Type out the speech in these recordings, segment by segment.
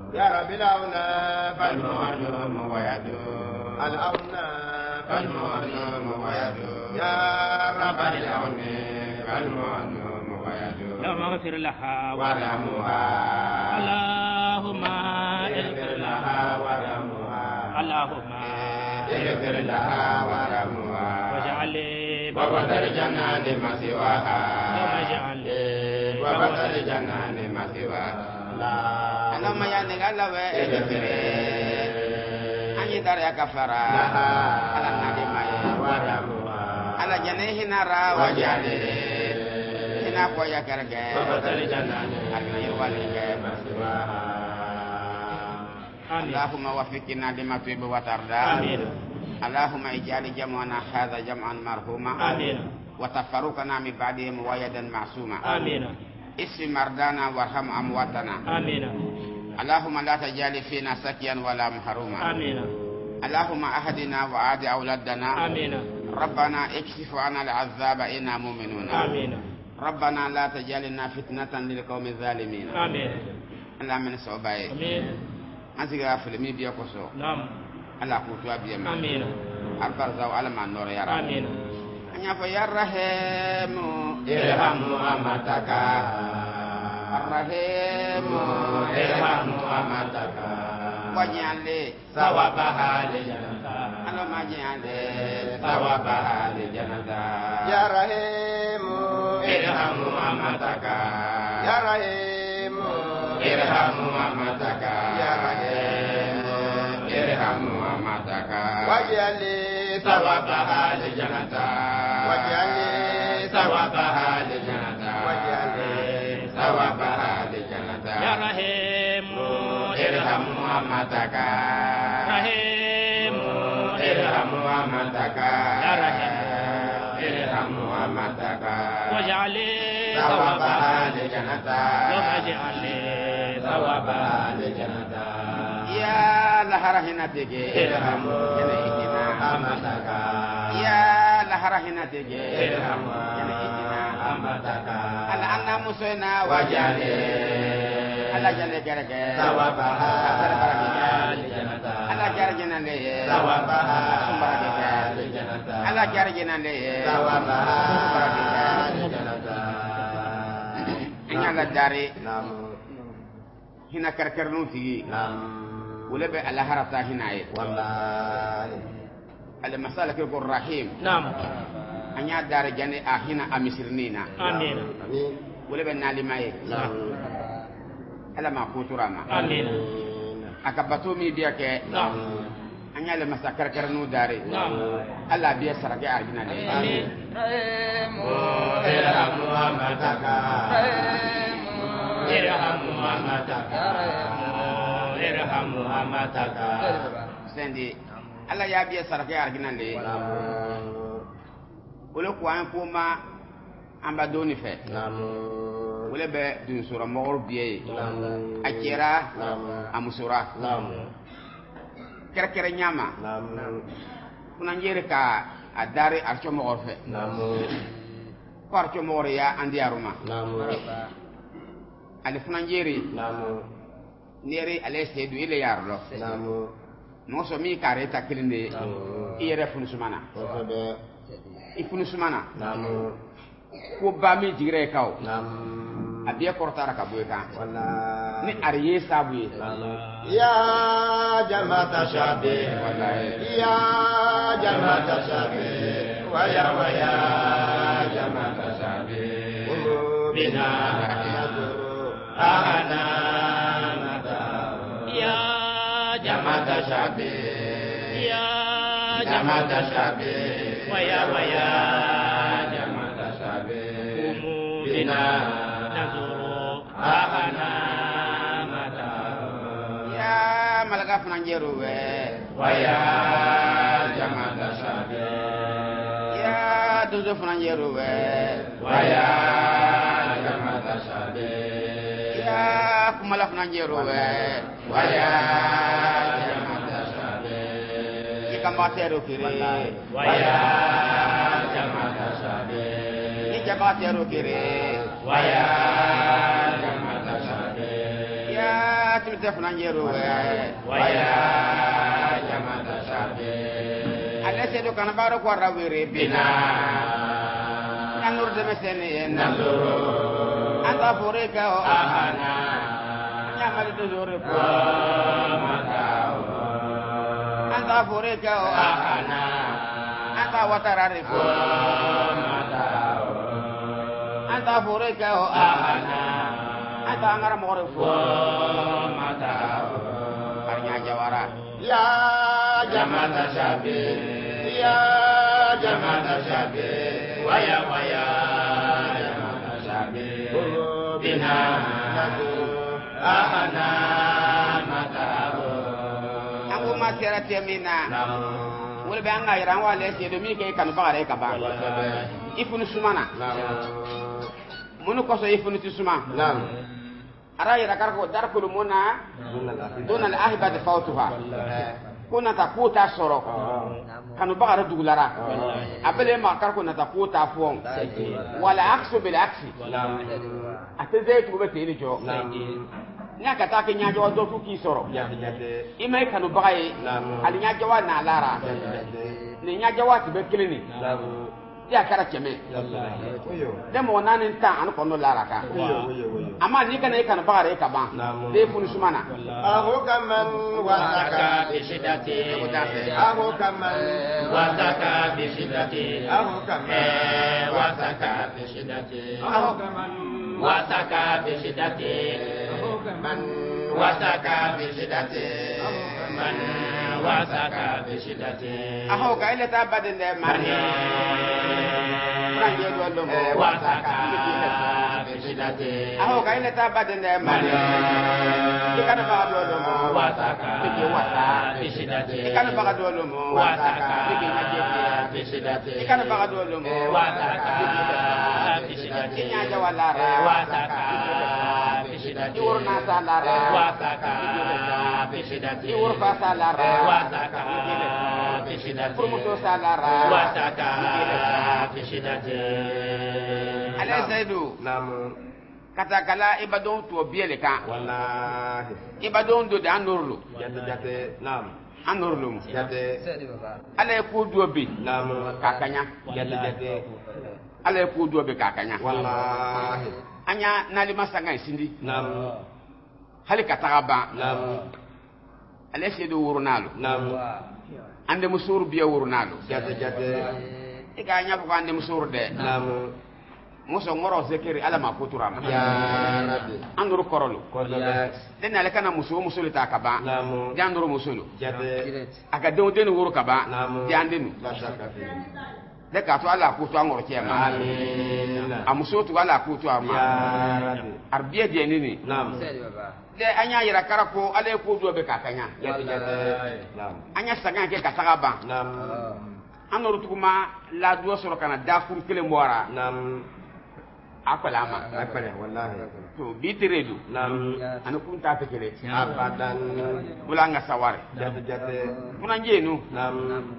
يا رب الأولى فالمعلوم ويدوم الأولى فالمعلوم ويدوم يا رب الأولى فالمعلوم ويدوم اللهم اغفر لها وارحمها اللهم اغفر لها وارحمها اللهم اغفر لها وارحمها واجعل وبدل الجنان ما سواها واجعل وبدل الجنان ما سواها اللهم يا نغلا واغفر أني دار يا كفارا على النادم وارحمها على جنيه نارا واجعل هنا قويا كرجع وبدل الجنان أرنا يوالي ما سواها اللهم وفقنا لما تحب وترضى آمين اللهم اجعل جمعنا هذا جمعا مرحوما آمين وتفرقنا من بعده موعدا معصوما آمين اشف مرضانا وارحم امواتنا آمين اللهم لا تجعل فينا سكيا ولا محروما آمين اللهم اهدنا واهد اولادنا آمين ربنا اكشف عنا العذاب انا مؤمنون آمين ربنا لا تجعلنا فتنة للقوم الظالمين آمين اللهم نسعباي آمين أنسيغا فيلمي بيكوسو نعم الله كوتوا بيما آمين أربرزاو على ما نور يا رب آمين أنيا فيا رحم إرحم أمتك الرحيم إرحم أمتك واجعل ثوابها لجنة اللهم اجعل ثوابها لجنة يا رحيم إرحم أمتك يا رحيم إرحم أمتك يا رحيم إرحم أمتك واجعل ثوابها لجنة واجعل ثوابها لجنة واجعل ثوابها لجنة يا رحيم إرحم أمتك رحيم إرحم أمتك يا رحيم إرحم أمتك واجعل ثوابها لجنة اللهم اجعل ثوابها لجنة يا لهرهنتك إرحم جنيتنا أمتك يا لهرهنتك إرحم جنيتنا أمتك الآن مسنا وجعل على جنة كرك ثوابها لجنة على جرجنا لي ثوابها لجنة على جرجنا لي ثوابها لجنة إن على الداري هنا كركرنو تيجي ولا على هرتا هنا والله المسألة كيقول رحيم نعم أن يدار جنة هنا أمسرنينا آمين ولا بنالي ماي نعم ألا ما كوتراما آمين أكبتو مي بيك نعم أن يلا مسكر كرنو داري نعم ألا بيا سرقة أرجنا لي آمين إرحم أمتك إرحم أمتك إرحم أمتك سندي ألا يا بيا سرقة أرجنا لي ولو كوان كوما أم بدوني في wala be dun sura mawr biye akira amusura kere nyama kuna njere ka adare archo mawr fe parcho mawr ya andi aruma ale kuna njere nere ale sedu ile yarlo no so mi kare takilinde iyere funu sumana ifunu sumana ko ba mi jigre kaw abiya kortara ka boy kan ni ariye sabu ya jama'ata shabi ya jama'ata shabi waya waya jama'ata shabi bina ana nada ya jama'ata shabi ya jama'ata shabi waya waya bina nazuru ahana mata ya malaga fananjeru we waya jama'ata shabe ya dozo fananjeru we waya jama'ata shabe ya kumala fananjeru we waya jama'ata shabe ikamatero kire waya jama'ata shabe jabatero kire waya jama'ata shabe ya simte funanjero waya jama'ata shabe alese do kana baro ko rawere bina nanur de mesene nanuro anta foreka o ahana nyamari do zore ko matao anta foreka o ahana anta watarare ko matao anta foreka o ahana anta angara more ko matao arnya jawara ya jama'ata shabe ya jama'ata shabe waya waya jama'ata shabe bina ahana matao angu masira temina wala be anga iran wala se do mi ke kan bagare ka ba ifunu sumana munu ko so ifunu tisuma ara ira karko darkul muna dunal ahibad fawtuha kuna takuta soro kanu bagara dugulara abele ma karko na takuta fuon wala aksu bil aksi ateze tu be tele jo nya kata ke nya jo do tu ki soro imay kanu bagaye ali nya jawa na lara ni nya jawa ti be kilini ya kara keme de mo nanin ta an kono lara ka amma ni kana kana bagare ka ba de funu sumana aho kaman wasaka bishidati aho kaman wasaka bishidati aho kaman wasaka bishidati aho kaman wasaka bishidati aho kaman wasaka bishidati man wasaka bishidati aho ka ile ta badin de mani ranje do lo mo wasaka bishidati aho ka ile ta badin de mani ikana ba do lo mo wasaka bishidati ikana ba do lo mo wasaka bishidati ikana ba do lo mo wasaka bishidati nya jawalara wasaka bishidati urna salara wasaka bishidati urfa salara wasaka bishidati promoto salara wasaka bishidati ala zaidu namu katakala ibadon to biele ka wallahi ibadon do da norlu jate nam anorlu jate ala ko do bi namu kakanya jate ala ko do bi kakanya wallahi anya nali masanga isindi nam hali kataba nam ala sedo wurnalo nam ande musuru biya wurnalo jate ika nya ko ande musuru de nam muso ngoro zekeri ala ma kutura ma ya rabbi anduru korolu kodobe den ala kana musulu ta kaba nam janduru musulu jate aka don den wuru kaba nam jandenu la shaka fi de ka to ala kutu angoro chema amin amuso to ala kutu ama ya rabbi arbiye de nini nam de anya yira karako ala ko do be kakanya jate nam anya sagan ke kataba nam anoro tukuma la duo soro kana dafur kele mbora nam akalama akare wallahi to bitiredu nam anu kunta tekele abadan wala nga saware jate kuna njenu nam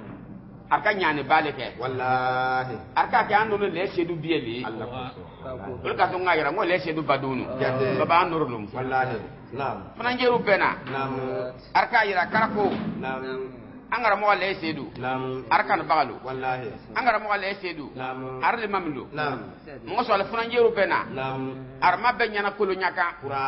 arka nyane baleke wallahi arka ke ando le sedu bieli Allah wala ka to ngayra mo le sedu badunu Jate. baba anurlum wallahi nam kuna njeru bena nam arka yira karako nam angara mo le sedu nam arka no bagalu wallahi angara mo le sedu nam arle mamlu nam mo so le kuna njeru bena nam arma benyana kulu nyaka pura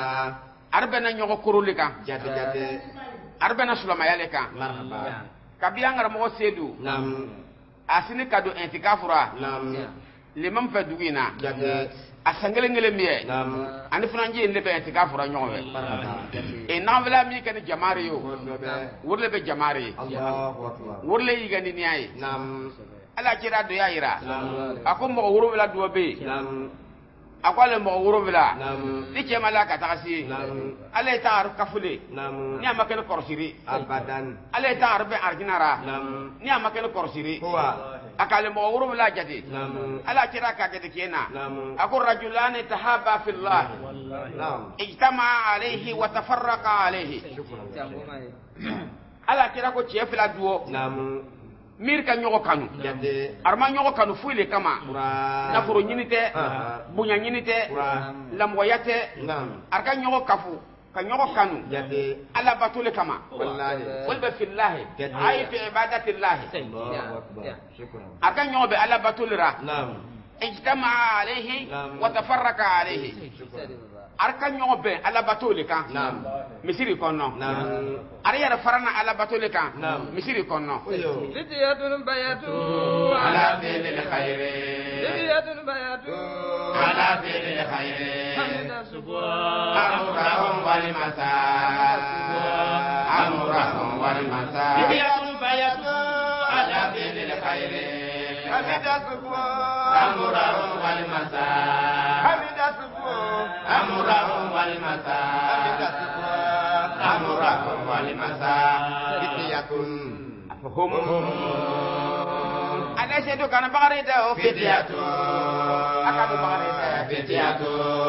arbena nyogo kurulika jate arbena sulama yaleka marhaba kabiya angara mo sedu nam asini kadu intikafura nam limam fa dugina jate asangele ngele miye nam ani funanje le be intikafura nyongwe marhaba e navla mi kan jamare yo kodobe wurle be jamare Allahu akbar wurle yigani ni ay nam ala kira do ya ira nam ako mo wuro wala do be nam akwale mo wuro wala nam ni ke mala ka takasi nam ala tar kafule nam ni amake no korsiri abadan ala tar be arginara nam ni amake no korsiri huwa akale mo wuro wala jadi nam ala kira ka jadi kena nam ako rajulani tahaba fillah nam ijtama alayhi wa tafarraqa alayhi ala kira ko chefla duo nam mir ka nyogo kanu jate arma nyogo kanu fuile kama pura na furo nyinite Aha. bunya nyinite pura lamwayate nam arka nyogo kafu kan yogo kanu Jadi ala batule kama wallahi. wal ba fillahi Jadi. ay fi ibadatillahi Allahu akbar. Syukran. akan yogo be ala batulira Naam. ijtama alayhi Naam. wa tafarraqa alayhi arkan yogo be ala batule kan Naam. misiri konno Naam. ari yara farana ala batule kan Naam. misiri konno Oyo. فتية بيتوا ala fil khair فتية بيتوا ala fil khair حمد الصبح amrahum wal masa amrahum wal masa Fityatun bayatu ala fil khair Hamida subuh. amrahum wal masa Hamida subuh. amrahum wal masa Hamida subuh. amrahum wal masa Fityatun. hum ada sedu kana bagari da fityatu akadu bagari da fityatu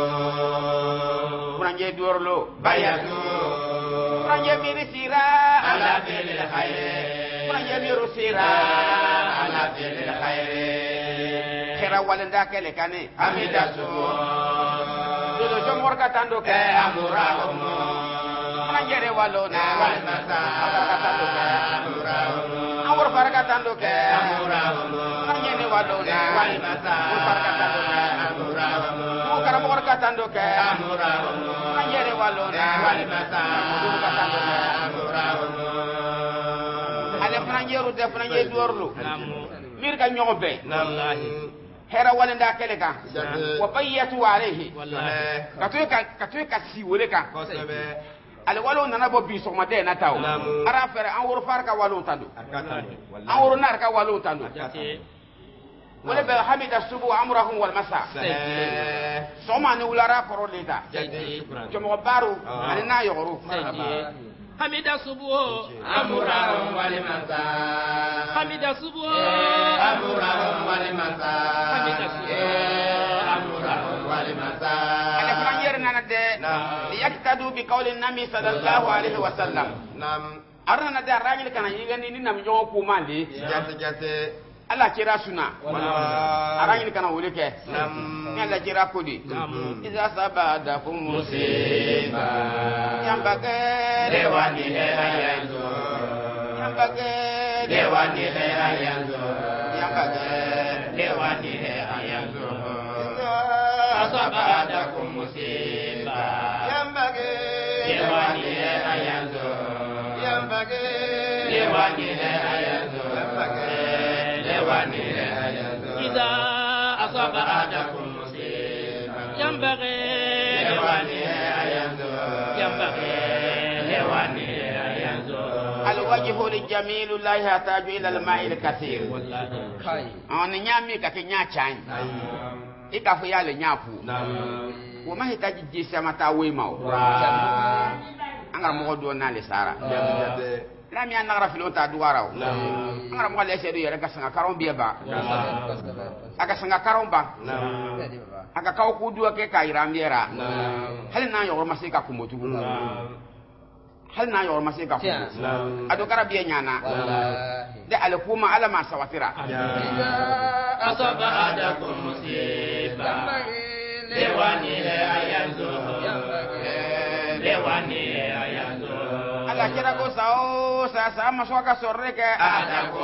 kuranje dorlo bayatu kuranje miri sira ala fil khair kuranje miru sira ala fil khair khira walanda kele kane amida subu dodo jomor katando ke amurahum kuranje re walona wal masa katando ke amurahum awur farakatando ke amurahum nanyene walona wal masa farakatando ke amurahum mukara farakatando ke amurahum nanyene walona wal masa farakatando ke amurahum ale franjeru de franje dorlu mir ka nyobe Wallahi. hera walenda kele ka Jadi. wa bayyatu alayhi Wallahi. katoy ka siwole ka Kosebe. ale walo nana bo bi sogma de na taw Naam. ara fere an wor farka walo tando Akatan. Wallahi. an wor nar ka walo tando Jate. wala be hamida subu amrahum wal masa Sahih. soma ni ulara koro leta Jadi syukran. jomo baru Ah. ani na yoru Sayyid. Hamida subuh amrahum wal masa. Hamida subuh amrahum wal masa Hamida subuh amrahum wal masa ala franjer nana de Naam. yaktadu bi qawli nabi sallallahu alaihi wasallam Naam. arna na da rangil kana yigani ni nam jogo kumandi Jate. Allah kira suna Wallahi. arangil kana wuli ke Naam. ni Allah kira kodi Naam. iza sabadakum musiba yambage Dewani he ayanzo. yambage Dewani he ayanzo. yambage Dewani he ayanzo. Asabadakum musiba. Yambage. Dewani he ayanzo. Yambage. Dewani he ayanzo. Yambage. Dewani he ayanzo. Idza asaba Asabadakum musiba. yanbaghi Dewani he ayanzo. yanbaghi Dewani he ayanzo. الوجه الجميل لا يحتاج الى الماء الكثير ان نيامي كك نياچان ika fu yale nyapu Naam. wo ma hitaji jisa mata wema anga mo do na le sara Jate. la mi anara filo ta duwara Naam. anga mo le sedu yere ka sanga karon bieba Naam. aka sanga karon ba Naam. aka kaw ku duwa ke ka iramiera Naam. hal na yo ma se ka kumotu Naam. hal na yo ma se ka kumotu Naam. ado kara biya nyana de ale kuma ala ma sawatira asabadakum musiba. Dewani ayanzo. Dewani ayanzo. ala kira ko sao sa ma so ka sorre ke Adako.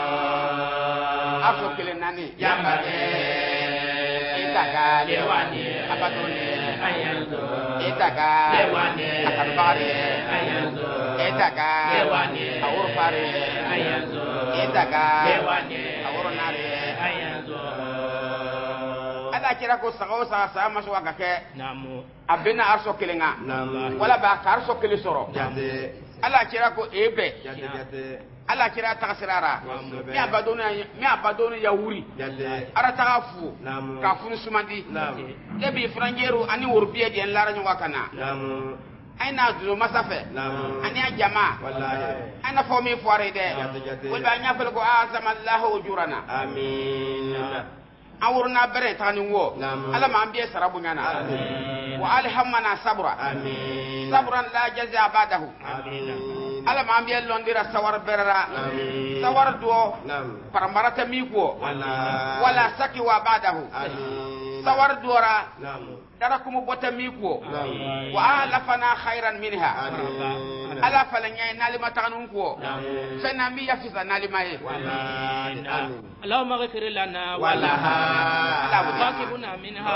afo kele nani Yambage. Itaka Dewani abatone ayanzo. Itaka Dewani akarbare ayanzo. Itaka Dewani awurfare ayanzo. Itaka Dewani awurnare ayanzo. ala kira ko sao sa ma so ka ke Namu. abena arso kelenga Naam. wala ba ka arso kele soro Jate. ala kira ko ebe Jate. ala kira taksirara mi abadona ya wuri Jate. ara tagafu Naam. ka funu sumandi Naam. debi franjeru ani worbiye de lara nywa kana Naam. aina dulu masafe Naam. ani ajama Wallahi. ana fomi foire de Jate. wal ba nyafal ko azama allah ujurana Amin. awurna bere tani wo Naam. ala ma ambiye sarabu nyana Amin. wa alhamana sabra Amin. sabran la jaza ba'dahu Amin. ala ma ambiye londira sawar berara Amin. sawar do Naam. paramarata miko Wallahi. wala saki wa ba'dahu Amin. sawar dora Naam. darakum botamiko wa alafana khairan minha ala falanya nalima taganun ko fenna mi yafisa nalima e اللهم اغفر لنا ولها واكبنا منها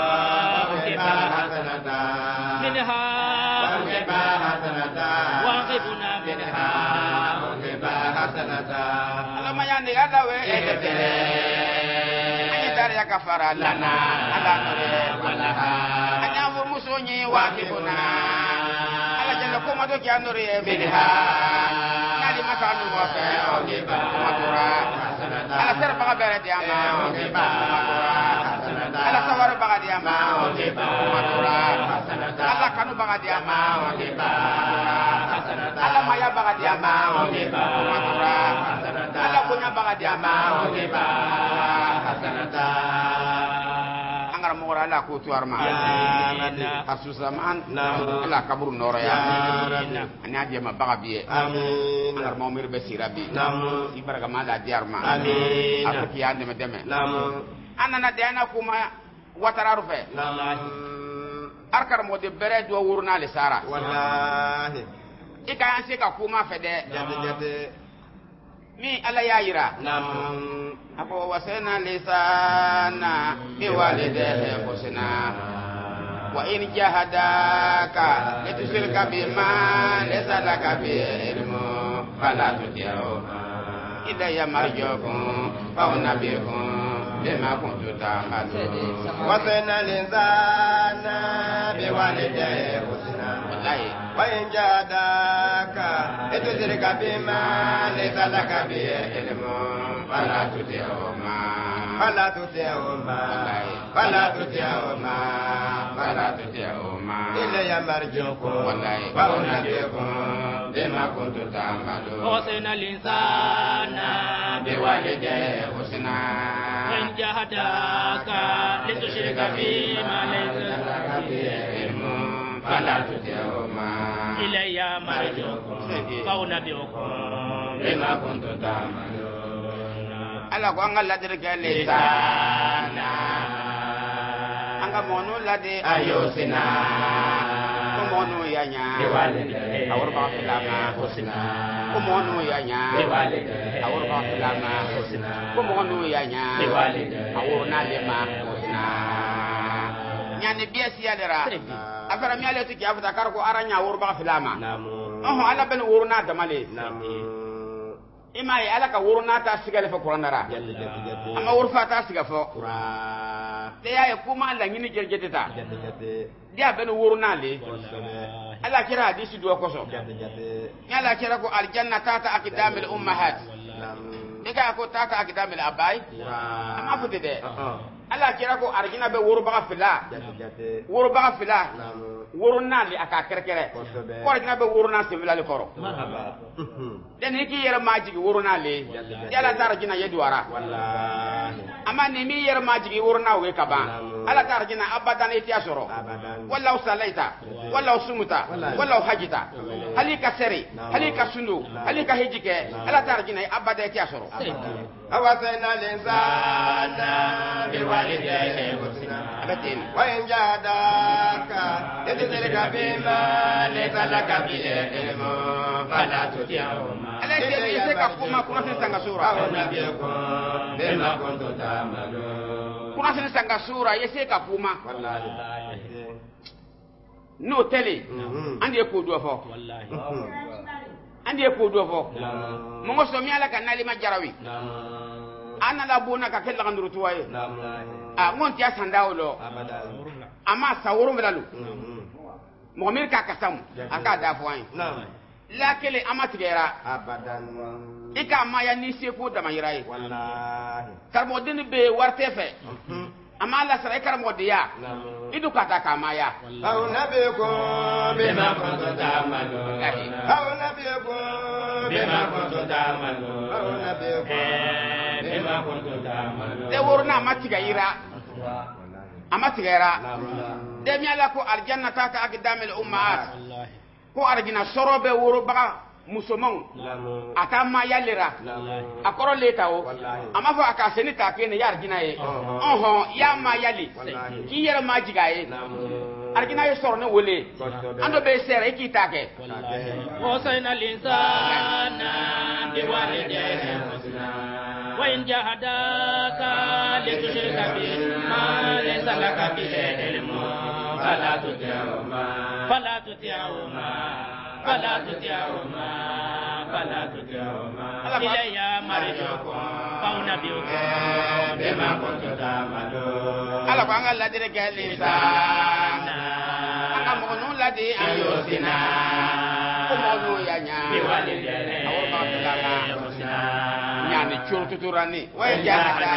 منها واغبنا منها اللهم يا نيادا و dar ya kafara lana ala nore walaha anya wo musonyi wakibuna ala jalla ko ma do ki anore minha nali makanu wa fa ogiba makura ala ser baga bere di ama ogiba makura ala sawar baga di ama ogiba makura ala kanu baga di ama ogiba ala maya baga di ama ogiba makura ala punya baga di ama ogiba angara mo ala ko tuarma asusaman ala kabur noro ya ani adi ma baga biye amin angara mo mir be sirabi ibaraka mala diarma amin afaki ande me deme anana dena kuma watararu fe arkar mo de bere do wurna le sara wallahi ikayanse ka kuma fe de jate mi ala yayira ako wasena lisana biwalidehi husna wa in jahadaka litushrika bima laysa laka bihi ilmu fala tuti'huma ilayya marji'ukum fa unabbi'ukum bima kuntum ta'malun wasena lisana biwalidehi husna wallahi wa in jahadaka litushrika bima laysa laka bihi ilmu fala tuti'huma ilayya marji'ukum wa unabbi'ukum bima kuntum ta'malun وصينا الإنسان biwalidayhi husna وإن جاهداك لتشرك بما ليس لك به علم فلا تطعهما إلي مرجعكم فأنبئكم bima kuntum ta'malun ala ko anga ladire ke lisana anga monu lade ayosina ko monu yanya biwalidayhi awur ba filama husna ko monu yanya biwalidayhi awur ba filama husna ko monu yanya biwalidayhi awur na lema husna nyane biasi yadera afara mi ale to ki afata kar ko aranya awur ba filama ala ben wurna damale ima ya alaka wurna ta sigale fa qur'anara amma wurfa ta siga fa de ya kuma Allah ngini jerjeteta dia ben wurna le Allah kira hadisi do ko so ya Allah kira ko aljanna tata aqdamil ummahat diga ko tata aqdamil abai amma fude de Allah kira ko arjina be wurba fila wurba fila wurna li aka kerkere ko arjina be wurna sivila le koro marhaba den ki yera majigi wurna le yala tarjina yedwara wallahi amma ne mi yera majigi wurna we kaba ala tarjina abadan itiasoro walla usalaita walla usumuta walla hajita halika seri halika sundu halika hijike ala tarjina abadan itiasoro awasana linsana biwalidayhi husna abatin wa in jahadaka litushrika bima laysa laka bihi ilmu fala tuti'huma alati yaseka kuma sin sanga sura bima kuntum ta'malun kuna sin sanga sura yaseka kuma wallahi no tele andi ko do fo wallahi andi ko do fo mo so mi ala kanali ma jarawi ana la bona ka kella nganduru tuwaye a ngon tiya sandawlo ama sawuru melalu mo mir ka kasam aka da fuwan la kele ama tigera abadan ika ma ya ni se ko da mayrai wallahi karmo din be warte fe ama la sara karmo diya idu kata kama ya au nabiyukum bima kuntum ta'malun au nabiyukum bima kuntum ta'malun au nabiyukum de worna matiga ira amatiga ira de mi ala ko aljanna ta aqdamil ummahat ko arjina sorobe woro baga musoman aka ma yalera akoro leta o ama fa aka seni ta ke ne yar gina ye ya ma yali ki yere ma jiga ye argina ye soro ne wole ando be sere ki ta ke wasayna linsana biwalidayhi husna wa in jahadaka litushrika bi ma laysa laka bihi ilmun fala tuti'huma ilayya marji'ukum fa unabbi'ukum bima kuntum ta'malun. Ala ko an ka ladire kɛ linsana an ka mɔgɔ ninnu ladi an yosina ko mɔgɔ ninnu ya ɲa awɔ b'a fɛ ka ɲani coro tuturani wa ye jahada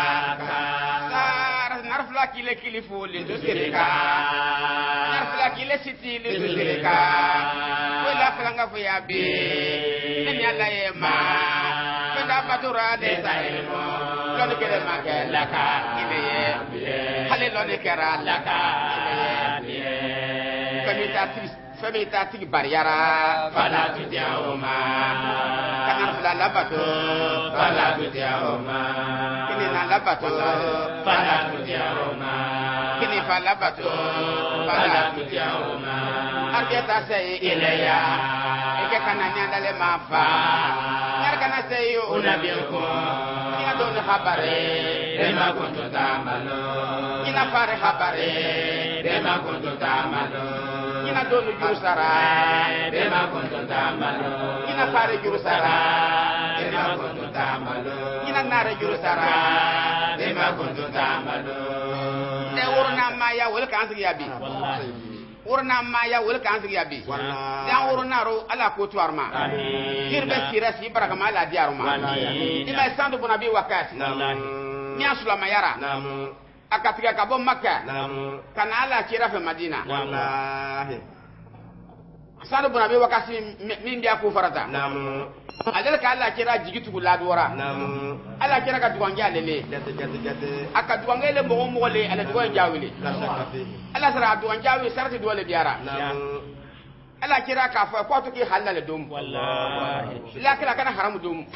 narfla kile kilifu le dosirika narfla kile siti le dosirika ko la falanga fo ya be ni alla ye ma ko da batura de saimo lo ne kele ma ke laka ibe ye hale lo ne kera laka ibe ye famita tigi barriara fala tudiauma kana fala labato fala tudiauma kini na labato fala tudiauma kini fala labato fala tudiauma arjeta sei ilayya ike kana nyandale mafa yar kana sei unabiuko ina don habare bema kuntu tamalo ina fare habare bema kuntu tamalo ina donu jurusara bema kuntu tamalo ina fare jurusara bema kuntu tamalo ina nare jurusara bema kuntu tamalo ne urna maya wal kansi yabi urna maya wal kansi yabi dan urna ro ala ko tuarma girbe sirasi barakama ala diaruma ima sandu bunabi wakati nya sulama yara akatiga kabo Makka kana ala kira fe Madina wallahi sanu buna be wakasi min dia ko farata alal ka ala kira jigitu ladora ala kira ka duwanja lele aka duwanga le mo le ala duwanja wile ala sara duwanja wi sarati duwale biara ala kira ka fa ko to ki halal dum wallahi la kira kana haram dum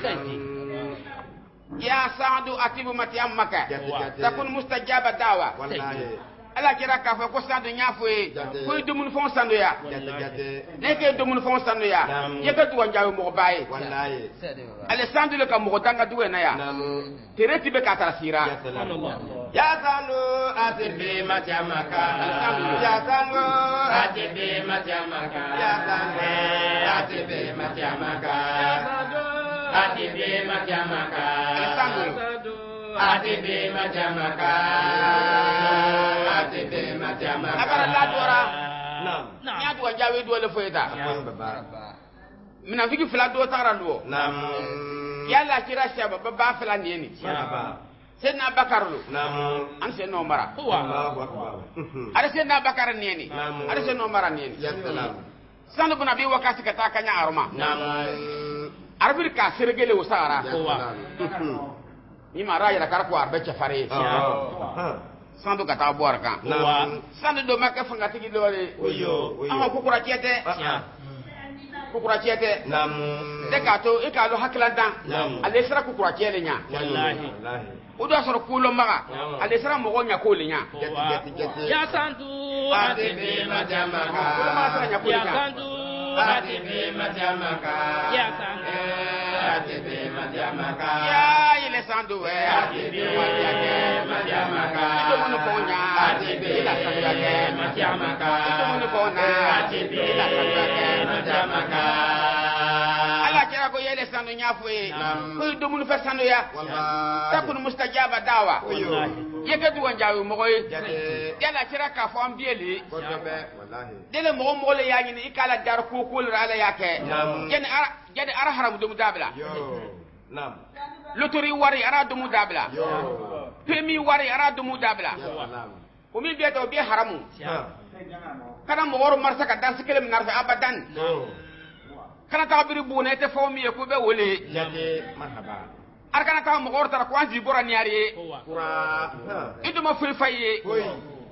ya Sa'du atibu matiyamaka takun mustajaba dawa ala kira ka fa ko Sa'du nyafoe ko dumun fon sando ya ne ke dumun fon sando ya ye ka duwan jawe mo baye wallahi ale Sa'du le ka mo tanga duwe na ya tere tibe ka tarasira ya Sa'du atibi matiyamaka ya Sa'du atibi matiyamaka ya Sa'du atibi matiyamaka atibe majamaka atibe majamaka atibe majamaka abara la dora nam nya do jawe do le foyta mina fiki fla do tara lo nam yalla kira shaba baba fla neni senna bakarlu nam an senno mara Allahu akbar ada senna bakar neni ada senno mara neni ya salam sanu buna bi wakati kata kanya aroma nam arbir ka sergele usara ni mara ya kar ko arbe chafare sandu kata boar kan sandu do makka fanga tigi lore oyo ama kukura chete nam de ka to e ka lo hakilanda ale sira kukura chele nya wallahi udo soro kulo maga ale sira mo gonya ko le nya ya sandu atibe majamaka ya sandu atibe majamaka ya sandu atibe majamaka ya ile sandu we atibe majamaka ito mo ko nya atibe ila sandu ke majamaka ito mo ko na atibe ila sandu ke majamaka ala kira ko yele sandu nya fuwe ko do mo fa sandu ya takun mustajaba dawa yeke du wanjawi mo koy yala kira ka fo ambieli wallahi dele mo le yaani ni ikala dar ko ko ala yake jade ara haram dum dabla nam lotori wari ara dum dabla pemi wari ara dum dabla o mi beto bi haramu kana mo woro marsa ka dan sikele min narfa abadan kana ta biri bune te fo mi ko be wole jade marhaba arkana ta mo gorta ko anji bora niari kura idu ma ful faye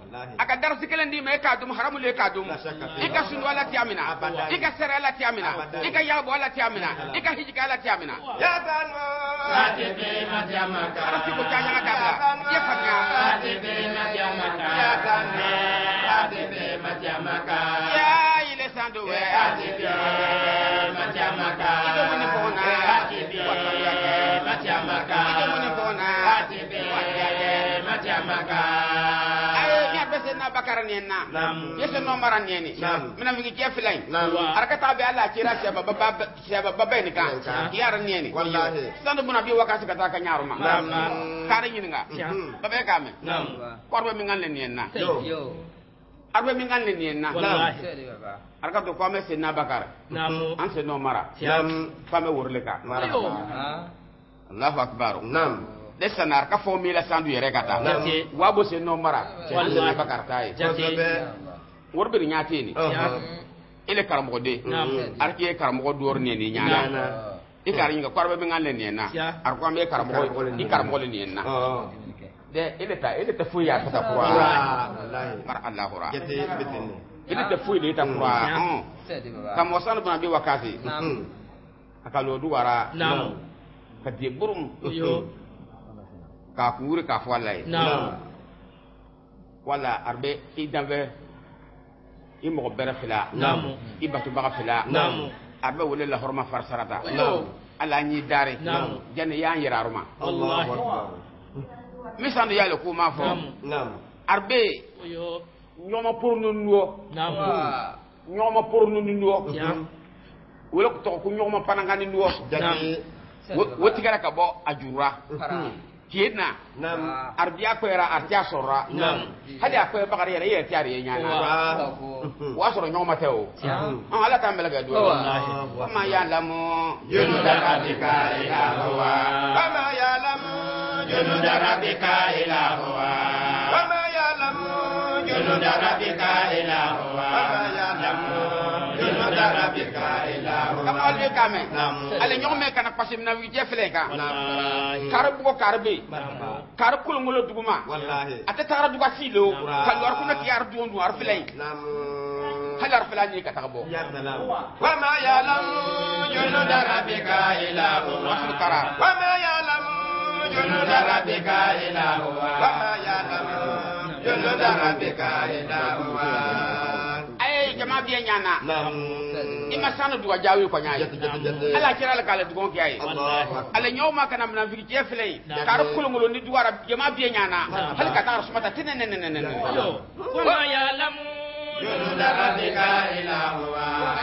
aka darsi kelen di me ka dum haramu le ka dum ika sunu wala tiamina ika sere ala tiamina ika yabo ala tiamina ika hijika ala tiamina ya banu atibe majamaka arasi ko janya ka ba ya fanya atibe majamaka ya banu atibe majamaka ya ile sando we atibe majamaka ito muni kona atibe majamaka ito muni kona atibe majamaka na bakara ni na yeso no mara ni ni mina mi ke filai arakata be ala kira shaba baba ni ka yar ni ni wallahi sando buna bi wakasi kata ka nyaaru ma kare ni nga baba ka me korbe mi ngal ni na arbe mi ngal ni na wallahi arakata ko me se na bakara an se no mara fame worle ka Allahu akbar de sanar ka fo mi la sandu yere kata wa bo se no mara wala bakar tay worbe ni nyati ni ile karamo de arki karamo dor ni ni nyaana ikari nga korbe be ngale ni na ar ko me karamo ni na de ile ta fu ya ta kwa wallahi mar Allah ra ile ta fu ile ta kwa kam wasal bana bi wakati akalo duwara ka de burum ka kuuri ka fo wallahi wala arbe idanbe imo bere fila ibatu baga fila arbe wala la horma farsarata ala ni dare jane ya yiraruma Allahu akbar misande yale ko ma fo arbe nyoma pornu nuo nyoma pornu nuo wala ko to ko nyoma panangani nuo woti gara ka bo ajura kiedna arbiya ko era artia sorra hadi akoy bakari yere yere tiari nyana wa soro nyoma teo ala tambela ga do wallahi ma ya lamu junuda rabbika ila huwa kama ya lamu junuda rabbika ila huwa kama ya lamu junuda rabbika ila huwa kama ya lamu junuda rabbika ila huwa kama ali kame ale nyome kana pasim na wi jefle ka karbu ko karbe karkul ngolo duguma wallahi ate tara duga silo kalwar kuna kiyar duondu arfilay halar filani ka tagbo ya salam wa ma ya'lamu junuda rabbika illa huwa wa ma ya'lamu junuda rabbika illa huwa wa ma ya'lamu junuda rabbika illa huwa ay jama biya nyana ima sanu duga jawi ko nyaay ala kira la kala dugon ki ay ala nyoma kana mna fi jeflay kar kulungolo ni duwara jama biya nyana hal ka tar sumata tinene wa ma ya'lamu junuda rabbika illa huwa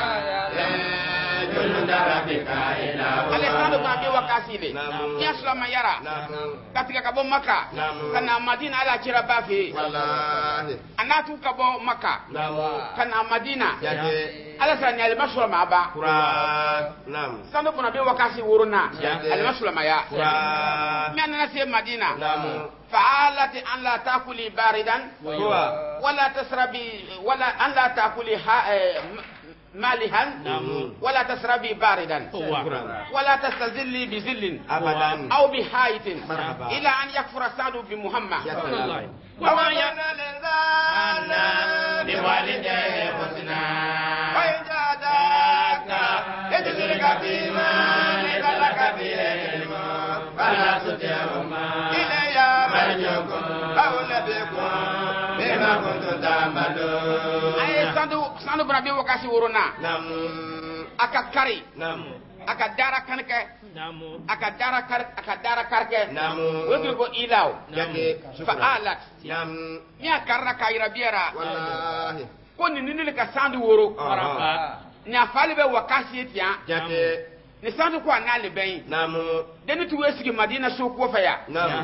junuda rabbika illa huwa ale sanu ma bi wakasile ya sulama yara katika kabo maka kana madina ala kira bafi wallahi anatu kabo maka kana madina ala sa nyal masula ma ba nam sanu kuna bi wakasi wuruna al masula ma ya mi anana se madina fa'alati an la takuli baridan wala tasrabi wala an la takuli مالها ولا تسربي باردا ولا تستزلي بذل أبدا أو بحائط إلى أن يكفر سعد بمحمد وما ينال الإنسان بوالديه حسنا وإن جاداك لتشرك بما ليس لك به علم فلا تطعهما إلي مرجعكم فأنبئكم بما كنتم تعملون أي sandu bana bi wakasi worona akakari akadara kanke akadara karke wogir ko ilaw fa'alat mi akarra kayra biera wallahi ko ni ka sandu woro ni afali be wakasi etia ni sandu ko anale ben deni tu wesigi madina so ko faya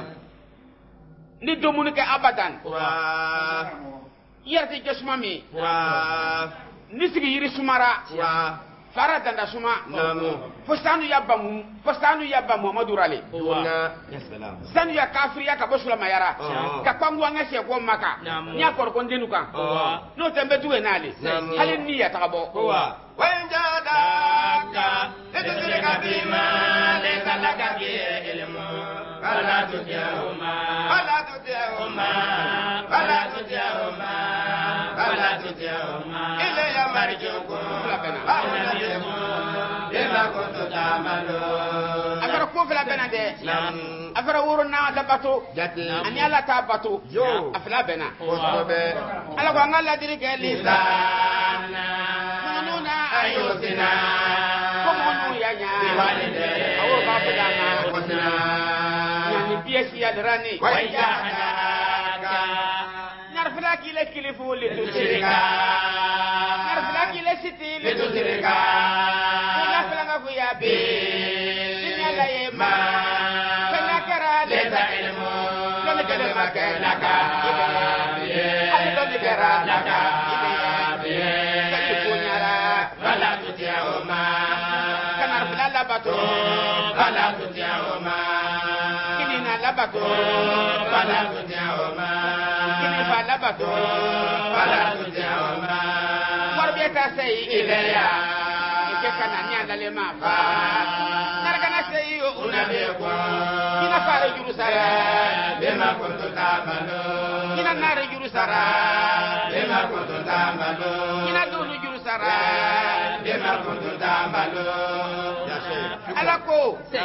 ni domunu ke abadan yarte ke sumami nisigi yiri sumara fara danda suma fostanu yabba Muhammadu rale sanu ya kafiri ya kabo sulama yara ka kwangu anga se ko maka nya kor ko ndenu kan no tembe tuwe nale hali ni ya takabo wa injadaka litushrika bima laysa laka bihi ilmun fala tuti'huma بما كنتم تعملون أفر كوفلا بنا دي أفر ورنا دباتو أني الله تاباتو أفلا بنا ألا قوانا الله ديرك لسان منونا أيوسنا كمونو يا نيا أول بابا دانا يعني بيسي يدراني ويجاهداك نرفلاك لك لفو لتشرك نرفلاك لستي لتشرك ونفلك فيا بي دنيا لا يما فنكرا ليس علم لنكلمك لك لنكرا لك فلا تطيعهما كنرفلا لباتو فلا تطيعهما كنينا لباتو فلا تطيعهما كنيفا لباتو فلا تطيعهما مربيتا سي إليا كنا نيانا لما فا نرغنا سي أنبيكم كنا فار جرسارا بما كنتم تعملون كنا نار جرسارا بما كنتم تعملون كنا دون جرسارا بما كنتم تعملون يا شيخ ألاكو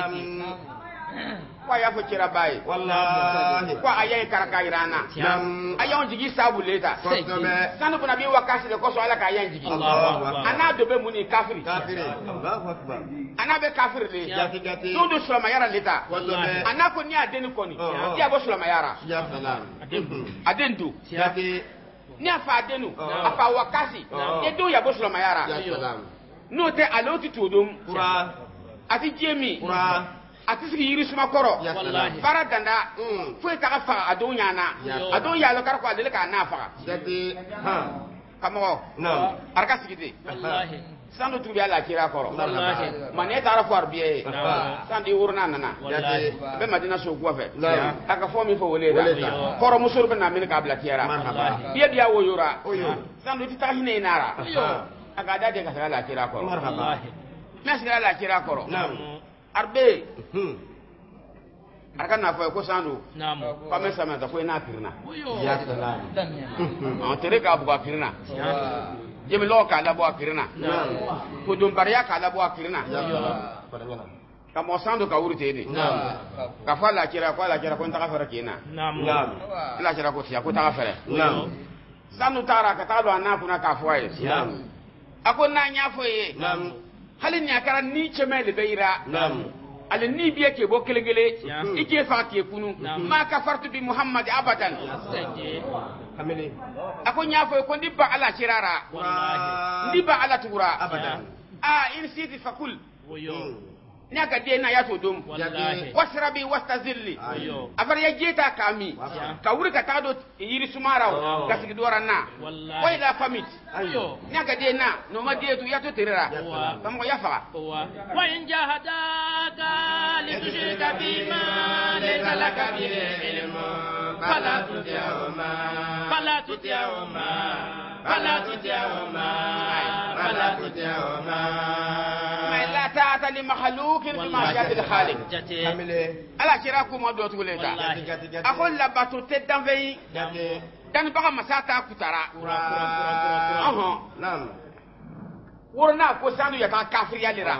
kwa ya fuchira bai wallahi kwa ayen karakairana ayen jigi sabu leta sanu kuna bi wakasi de koso ala ka ayen jigi ana do be muni kafiri Allahu akbar ana be kafiri le tundu sulama yara leta ana ko ni adeni koni ya bo sulama yara ya salam adendu ni afa adenu afa wakasi e do ya bo sulama yara ya salam no te aloti tudum qura ati jemi qura ati sigi yiri suma koro fara danda foi ta fa adonya na adonya lo kar ko adele ka na fa jadi kamo arka sigide wallahi sando tubi ala kira koro wallahi mane ta rafu arbiye sandi urna nana jadi be madina so gwa fe aka fo mi fo wole da koro musur be na min ka bla kira biya biya wo yura sando ti ta hine nara aka dade ka sala kira koro wallahi nasira la kira koro arbe arkan na fa ko sanu pa me sama ta ko na pirna ya salam on tere ka bu pirna jemi loka la bu pirna ko dum bariya ka la bu pirna ka mo sanu ka urite ni ka fa la kira ko ta ka fara kina la kira ko tiya ko ta ka fara sanu tara ka ta do na kuna ka fo ye akon na nya fo ye halin ya karan ni chemele beira ale ni biye ke bo kelegele ike fa ke kunu ma kafartu bi muhammad abadan amene akon ya fo ko ndi ba ala kirara ndi ba ala tugura abadan in sidi fakul nyaka de na yato dum wasrabi wastazilli afar ya jeta kami ka wuri ka tado yiri sumaraw ka sigi doranna wa ila famit nyaka de na no ma de tu yato terera tam ko yafa wa in jahadaka li tushrika bima laysa laka bihi ilmu fala tuti'huma fala tuti'huma fala tuti'huma fala tuti'huma لا تعت لمخلوق في معصية الخالق ألا كراكم ودوت ولدا أقول لباتو تدان في دان بقى مساتا كتارا نعم ورنا كوساندو يا كافر يا لرا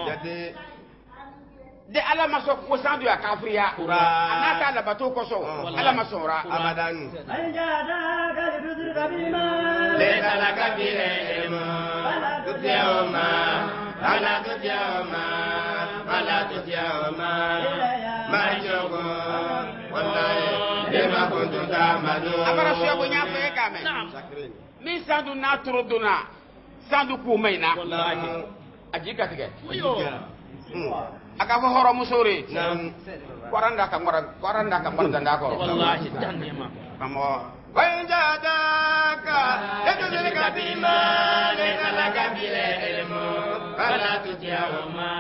de ala maso ko sandu ya kafriya anata la bato ko so ala masora abadan anjada kalidu kabima le ala kabire ilmu tutiyama ala tutiyama ala tutiyama majogo wallahi bima kuntum ta'malu abara sho bo nya fe kame mi sandu na turuduna sandu ku maina wallahi ajika tige aka fo horo musore waranda ka danda ko wallahi danema kamo wajadaka yadulika bima laysa laka bihi ilmu fala tutiyahuma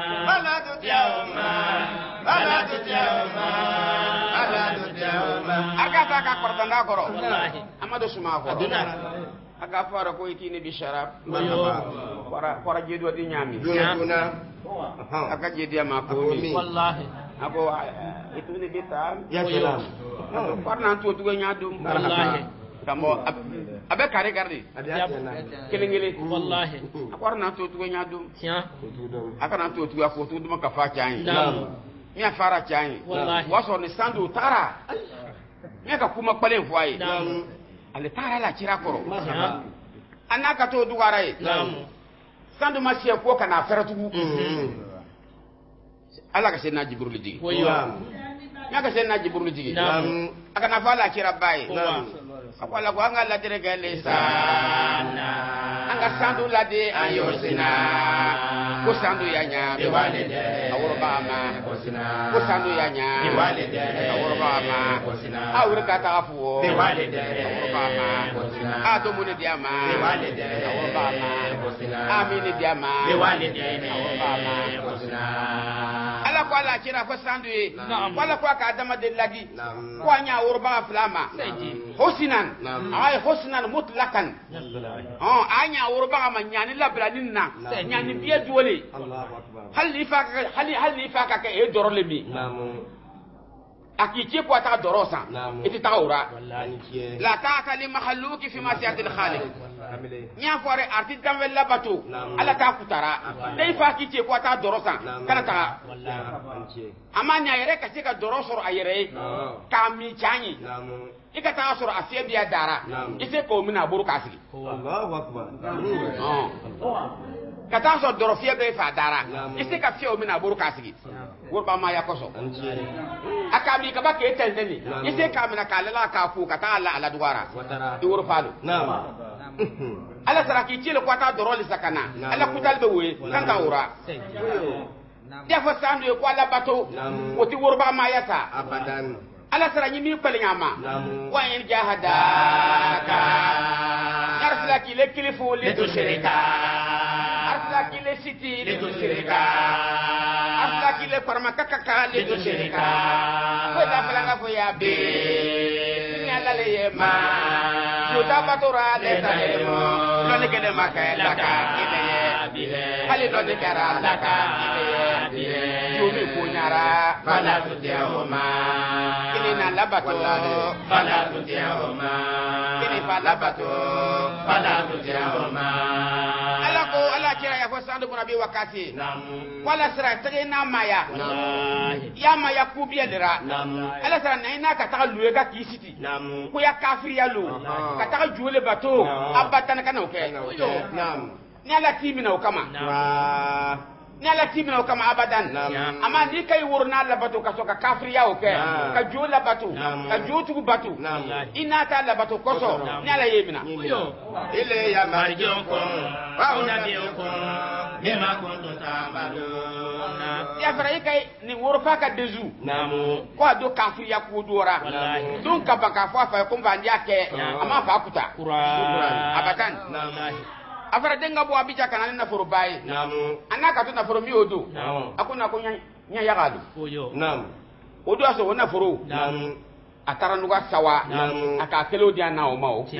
aka ta ka danda ko wallahi amado suma ko aka fara ko itini bi sharab para jedo di nyami aka jadi makumi wallahi ako itu ni bitam ya salam parna tu tu nyadum wallahi kamo abe kare gardi kelengele wallahi akwar na to tuwe nyadum tiens aka na to tuwe ko to dum ka fa chan nam mi afara chan wallahi waso ni sandu tara mi ka kuma palen foye nam ale tara la kira koro tiens anaka to duwara e nam sandu ma sie ko kana feratugu ala ka senna jibril digi woyo ya ka senna jibril digi nam aka na fa la kira baye nam akwala ko anga la dire gele sana anga sandu la de ayosina ko sandu yanya be walide awro bama ko sandu yanya be walide awro bama awro kata afuo be walide awro bama ato mune diama be walide awro bama amini diama be walide awro bama ala ko ala kira ko sandu e wala ko ka adama de lagi ko anya awro bama flama hosinan ay hosnan mutlakan anya awro bama nyani labranin na nyani biye duwale hal li faka ka e dorole mi akiki ko ta dorosa iti ta ora la ta ta li makhluqi fi masiyati al khaliq nya fore arti damvel la batu ala ta kutara dai faki ce ko ta dorosa kana ta amanya yere ka ce ka dorosoro ayere ka mi chanyi ika ta soro asie biya dara ise ko mina buru kasigi Allahu akbar kata so dorofie be fa dara ise ka fie o mina buru kasigi worba ma ya koso akami ka ba ke tendeni ise ka mina kala ka fu kata ala duwara di wor falo ala saraki chile kwata doroli sakana ala kutal be we kan ta ura dia fa sandu ko ala bato woti worba ma yata abadan ala sara nyimi palinyama wa in jahadaka arsala ki le kilifu le to shirika arsala ki le siti le to shirika arsala ki le parma kakaka le to shirika ko da falanga fo ya be ni ala le yema yo da batora le talemo lo ne kede makala ka ide hali lo ne kara la ka ide yo mi kunyara fala tu de oma na labato fala tutiahuma kini fala bato fala tutiahuma ala kira ya ko sandu kuna bi wakati wala sira tege na maya ya maya kubiya dira ala sira na ina ka ta luwe ka kisiti ko ya kafir ya lu ka ta jule bato abatan kana oke ni ala timina okama ni ala timina kama abadan ama ni kay wurna la batu ka soka kafir ya oke ka jola batu ka jotu batu ina ta la batu koso ni ala yemina ile ya marjoko wa unabiyuko bima kuntum ta'malu ya fara kay ni wurfa ka dezu ko do kafir ya ku dora dun ka baka fa fa ko bandia ke ama fa kuta abadan afara denga bo abija kana na foro baye anaka to na foro mi odo akuna ko nya yagadu odo aso wona foro atara nuga sawa aka kelo dia na o mawo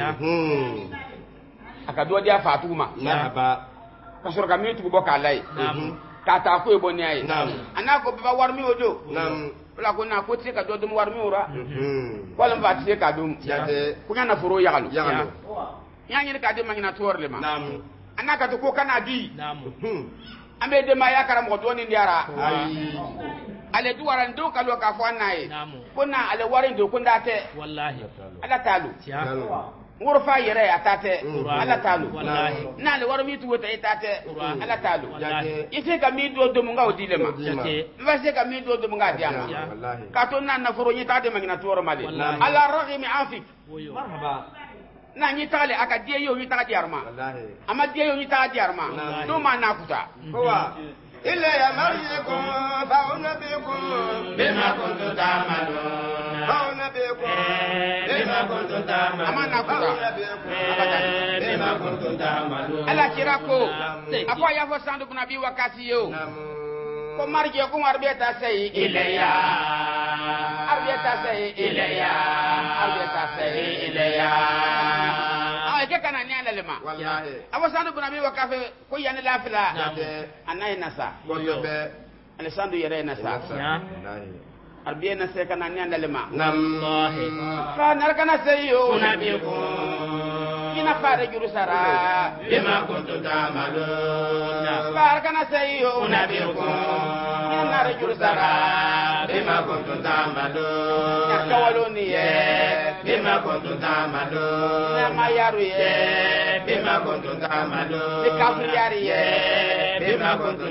aka do dia fatuma kasoro ka mi tu bo ka lai ka ta ko e boni ai anako baba war mi odo la ko na ko ti ka do dum war mi ora wala mba ti ka dum kunya na foro yagalu nyanyir ka de mangina torle ma anaka to ko kana di ambe de ma yakara mo doni ndiara ale duwaran do kalo ka fo nae kuna ale warin do kunda te wallahi ala talu ngurfa yere atate ala talu wallahi na ale waro mi tu wota itate ala talu ite ka mi do munga odile ma mbase ka mi do munga diama ka to na foro nyita de mangina toro male ala raghimi afik marhaba na nyitale aka die yo nyita diarma ama die yo nyita diarma do ma na kuta wa illa ya marjikum fa unabikum bima kuntum ta'malun fa unabikum bima kuntum ta'malun ama na kuta bima kuntum ta'malun ala kirako akwa ya fo sandu kuna bi wakati yo ko marje ko arbeta sai ilayya arbeta sai ilayya arbeta sai ilayya ay ke kana ni ala lema wallahi awasandu buna bi wakafe ko yani lafila anay nasa gobe ale sandu yere nasa arbiyana sai kana ni andalema wallahi fa narkana sayo unabbiukum ina fara juru sara bima kuntum ta'malun farkana sayo unabbiukum ina nara juru sara bima kuntum ta'malun kawaloni ye bima kuntum ta'malun na mayaru ye bima kuntum ta'malun kafriyari ye bima kuntum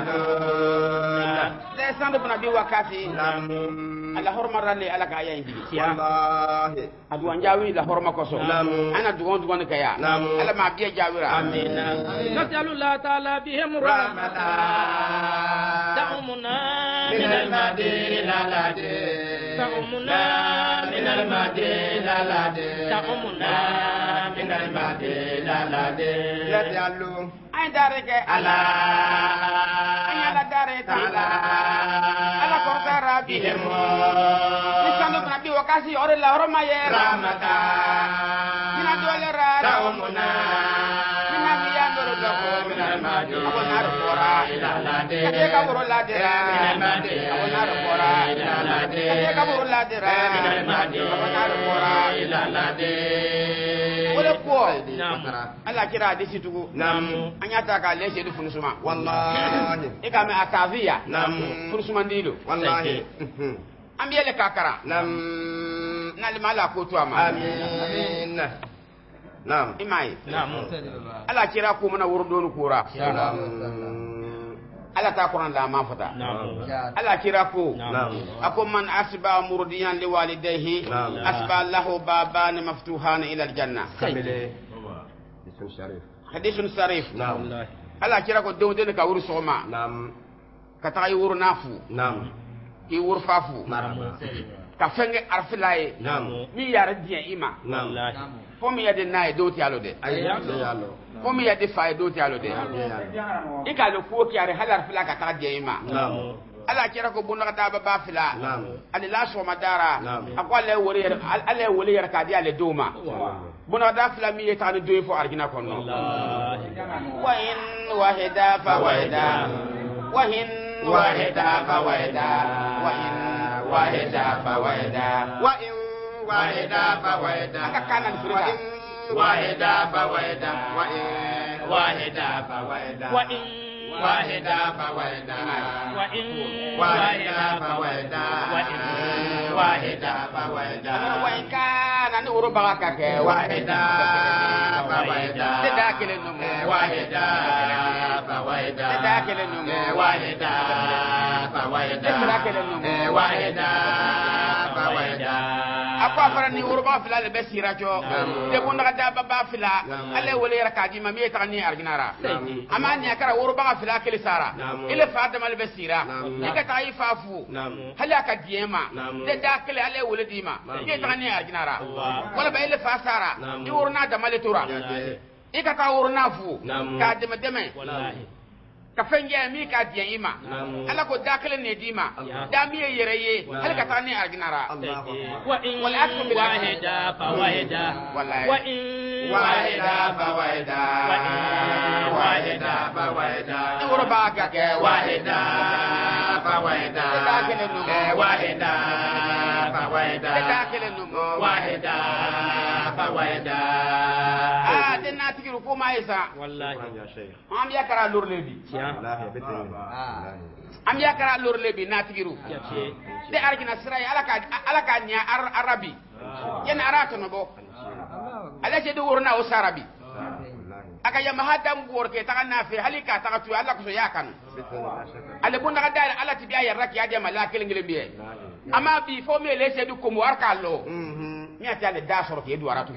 ta'malun sai sandu bana bi wakati ala horma ralle ala ka yayin bi wallahi aduwan jawi la horma ko so ana dugon kaya ala ma biya jawira amina nasallallahu ta'ala bihim rahmata ta'umuna min al-madina lade ta'umuna min al-madina lade ta'umuna min al-madina lade la diallo ay dare ke ala ay ala dare ta'ala ala ko dara bihim ni sandu bana bi wakati ore la horma ye rahmata ina dole ra ta'umuna ina biya ndoro ga ko min al-madina ko nar fora lade kade ka buru la dira min al-madina ko nar fora lade kade ka buru la dira min al-madina ko nar fora lade wala ko Naam. Allah kira hadisi tugu nam anya ta ka lese du funusuma wallahi e ka me akaviya nam funusuma ndilo wallahi ambiele kakara nam nali mala ko to ama amin nam imai Naam. Allah kira ko mana wurdonu kura nam Allah ta Qur'an da ma fata Naam. Allah kira ko nam ako man asba murdiyan liwalidayhi Naam. asba lahu baban maftuhan ila aljanna kamile isun sharif hadithun sarif nam Wallahi. Allah kira ko dew den ka wuru soma nam ka ta wuru nafu nam ki wuru fafu marama ka fenge arfilaye nam mi yara diya ima nam Wallahi. fo mi yade nae do ti alo de ayalo fo mi yade fae do ti alo de ika lo ko ki are halar fila ka ta diya ima nam Allah kira ko bunna ta ba fila nam ali la so madara Naam. akwale wori ale woli yar ka dia le doma bunna ta fila mi ta ni do fo argina konno Wallahi. wa in wahida fa wahida wa in wahida fa wahida wa in wahida fa wahida wa in wahida fa wahida aka kanan firida wahida fa wahida wa in wahida fa wahida Wa in wahida fa wahida wa in wahida fa wahida Wa in wahida fa wahida wa in kana ni woro baga ka ke wahida fa wahida de da kele no wahida fa wahida de da kele no wahida fa wahida de da kele no wahida fa wahida akwa fara ni woro baga fila le be sirajo de bunna ta ba fila ale woli yar ka di ma mi ta ni arginara ama ni akara woro baga fila kele sara ile fa da mal be sira ika ta yi fafu hala ka diema de da kele ale woli di ma mi ta ni arginara wala ba ile fa sara ni woro na da male tura ika ta woro na fu ka de deme Wallahi. ka fenge mi ka diya ima ala ko da kele ne di ma da mi yere ye hala ka ta ni arginara Wa in والعكس بالعكس. wahida fa wahida. والله. Wa in wahida fa wahida wahida fa wahida ni woro baga ka ke wahida fa wahida da kele no wahida fa wahida de da kele no wahida fa wahida ah de na tigiru ko ma isa Wallahi. am ya kara lorle bi am ya kara lorle bi na tigiru Yace. de argina sirai ala ka nya arabi yen arata no bo ala je de worna o sarabi aka ya mahadam bor ke ta na fi halika ta tu ala ko so yakan ale bunda ka dai ala tibiya ya raki ya de malakil ngile biye ama bi fo me lese du ko mo warka lo mi ata le da soro ke du aratu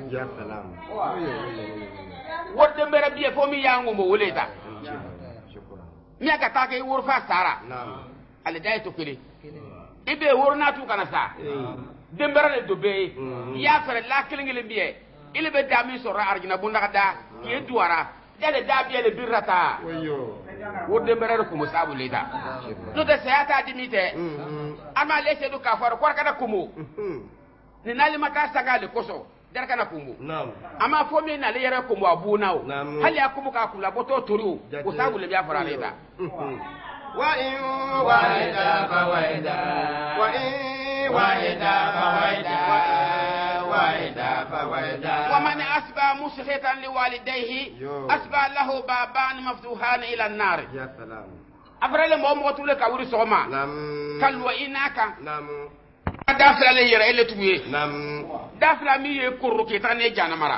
worde mbere biye fo mi yango mo woleta mi aka ta ke wor fa sara ale dai to kele ibe wor na tu kana sa dembere le dobe ya fere la kelengele biye ile be dami so ra argina bunda da ke duara dele da biye le birrata wor dembere ko mo sabu leda to de sayata dimite ama lese du ka faro kwar kana kumu ni nali mata saga le koso der kana kumu ama fo mi na le yere kumu abunao hali akumu ka kula boto turu ko sabu le biya fara leda وإن واحدا فويدا وإن واحدا فويدا واحدا فويدا ومن أسبى مسخطا لوالديه أسبى له بابان مفتوحان إلى النار. يا سلام. أفراد المؤمن لك أوري سوما. نعم. كلوا إناك. نعم. دافلا لي يرى إلى توي. نعم. دافلا مي يكرر كيتان يجانا مرا.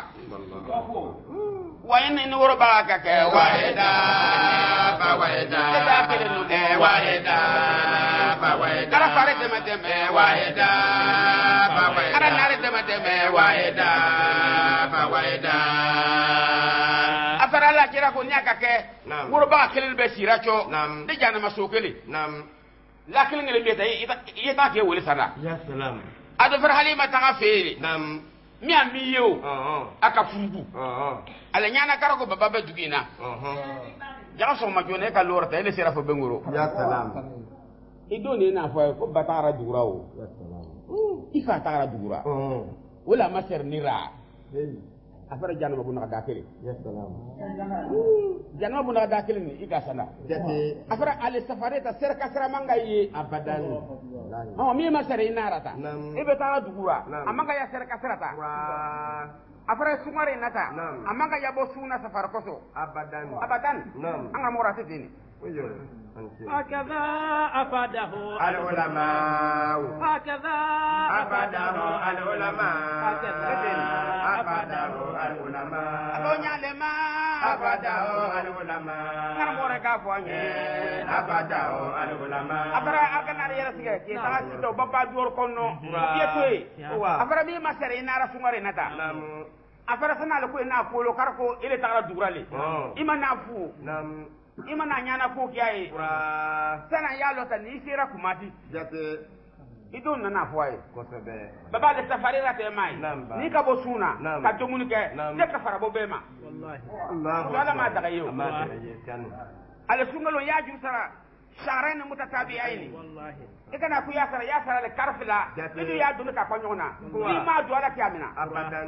وإن نور باكك واحدا فويدا واحدا فويدا أنا فارد مدام واحدا فويدا أنا نارد مدام واحدا فويدا أفراد لا كيرا كونيا كك نور باكك البشيرة نعم نجانا مسوكلي نعم لكن اللي يتاكي ولي سنة يا سلام أدفر حليمة تغفيري نعم ميا ميو aka furugu ala nyana karako baba be dugina jara so ma jone ka lorta ele sera fo bengoro ya salam idoni na fo ko batara dugurawo ya salam ifa tara dugura wala maser nira afara janama buna da kele ya salam janama buna da kele ni ika sana jati afara ale safareta ser kasra manga yi abadan mi masere inarata ibe tara dugura amanga ya ser kasrata afara sumare nata amanga ya bo suna safar koso abadan anga morate dini هكذا أفاده العلماء هكذا أفاده العلماء هكذا أفاده العلماء أبونا لما أفاده العلماء نرمورك أفواني أفاده العلماء أفرا أكنا ريالسيك كيسا سيدو بابا دور كونو يتوي أفرا مي مسري نارا سماري نتا أفرا سنا لكو إنا فولو كاركو إلي تغرى دورالي إما نافو ima na nyana ko kiaye sana yalo tan ni sira kumati jate idon na nafwaye ko sebe baba le safari rate mai ni ka bo suna ka tomuni ke ne ka fara bo bema wallahi wala ma daga yo ala sungalo ya ju sara sharain mutatabi'ain wallahi ikana ku ya sara le karfila idu ya dunu ka panyona ni ma do ala kiamina abadan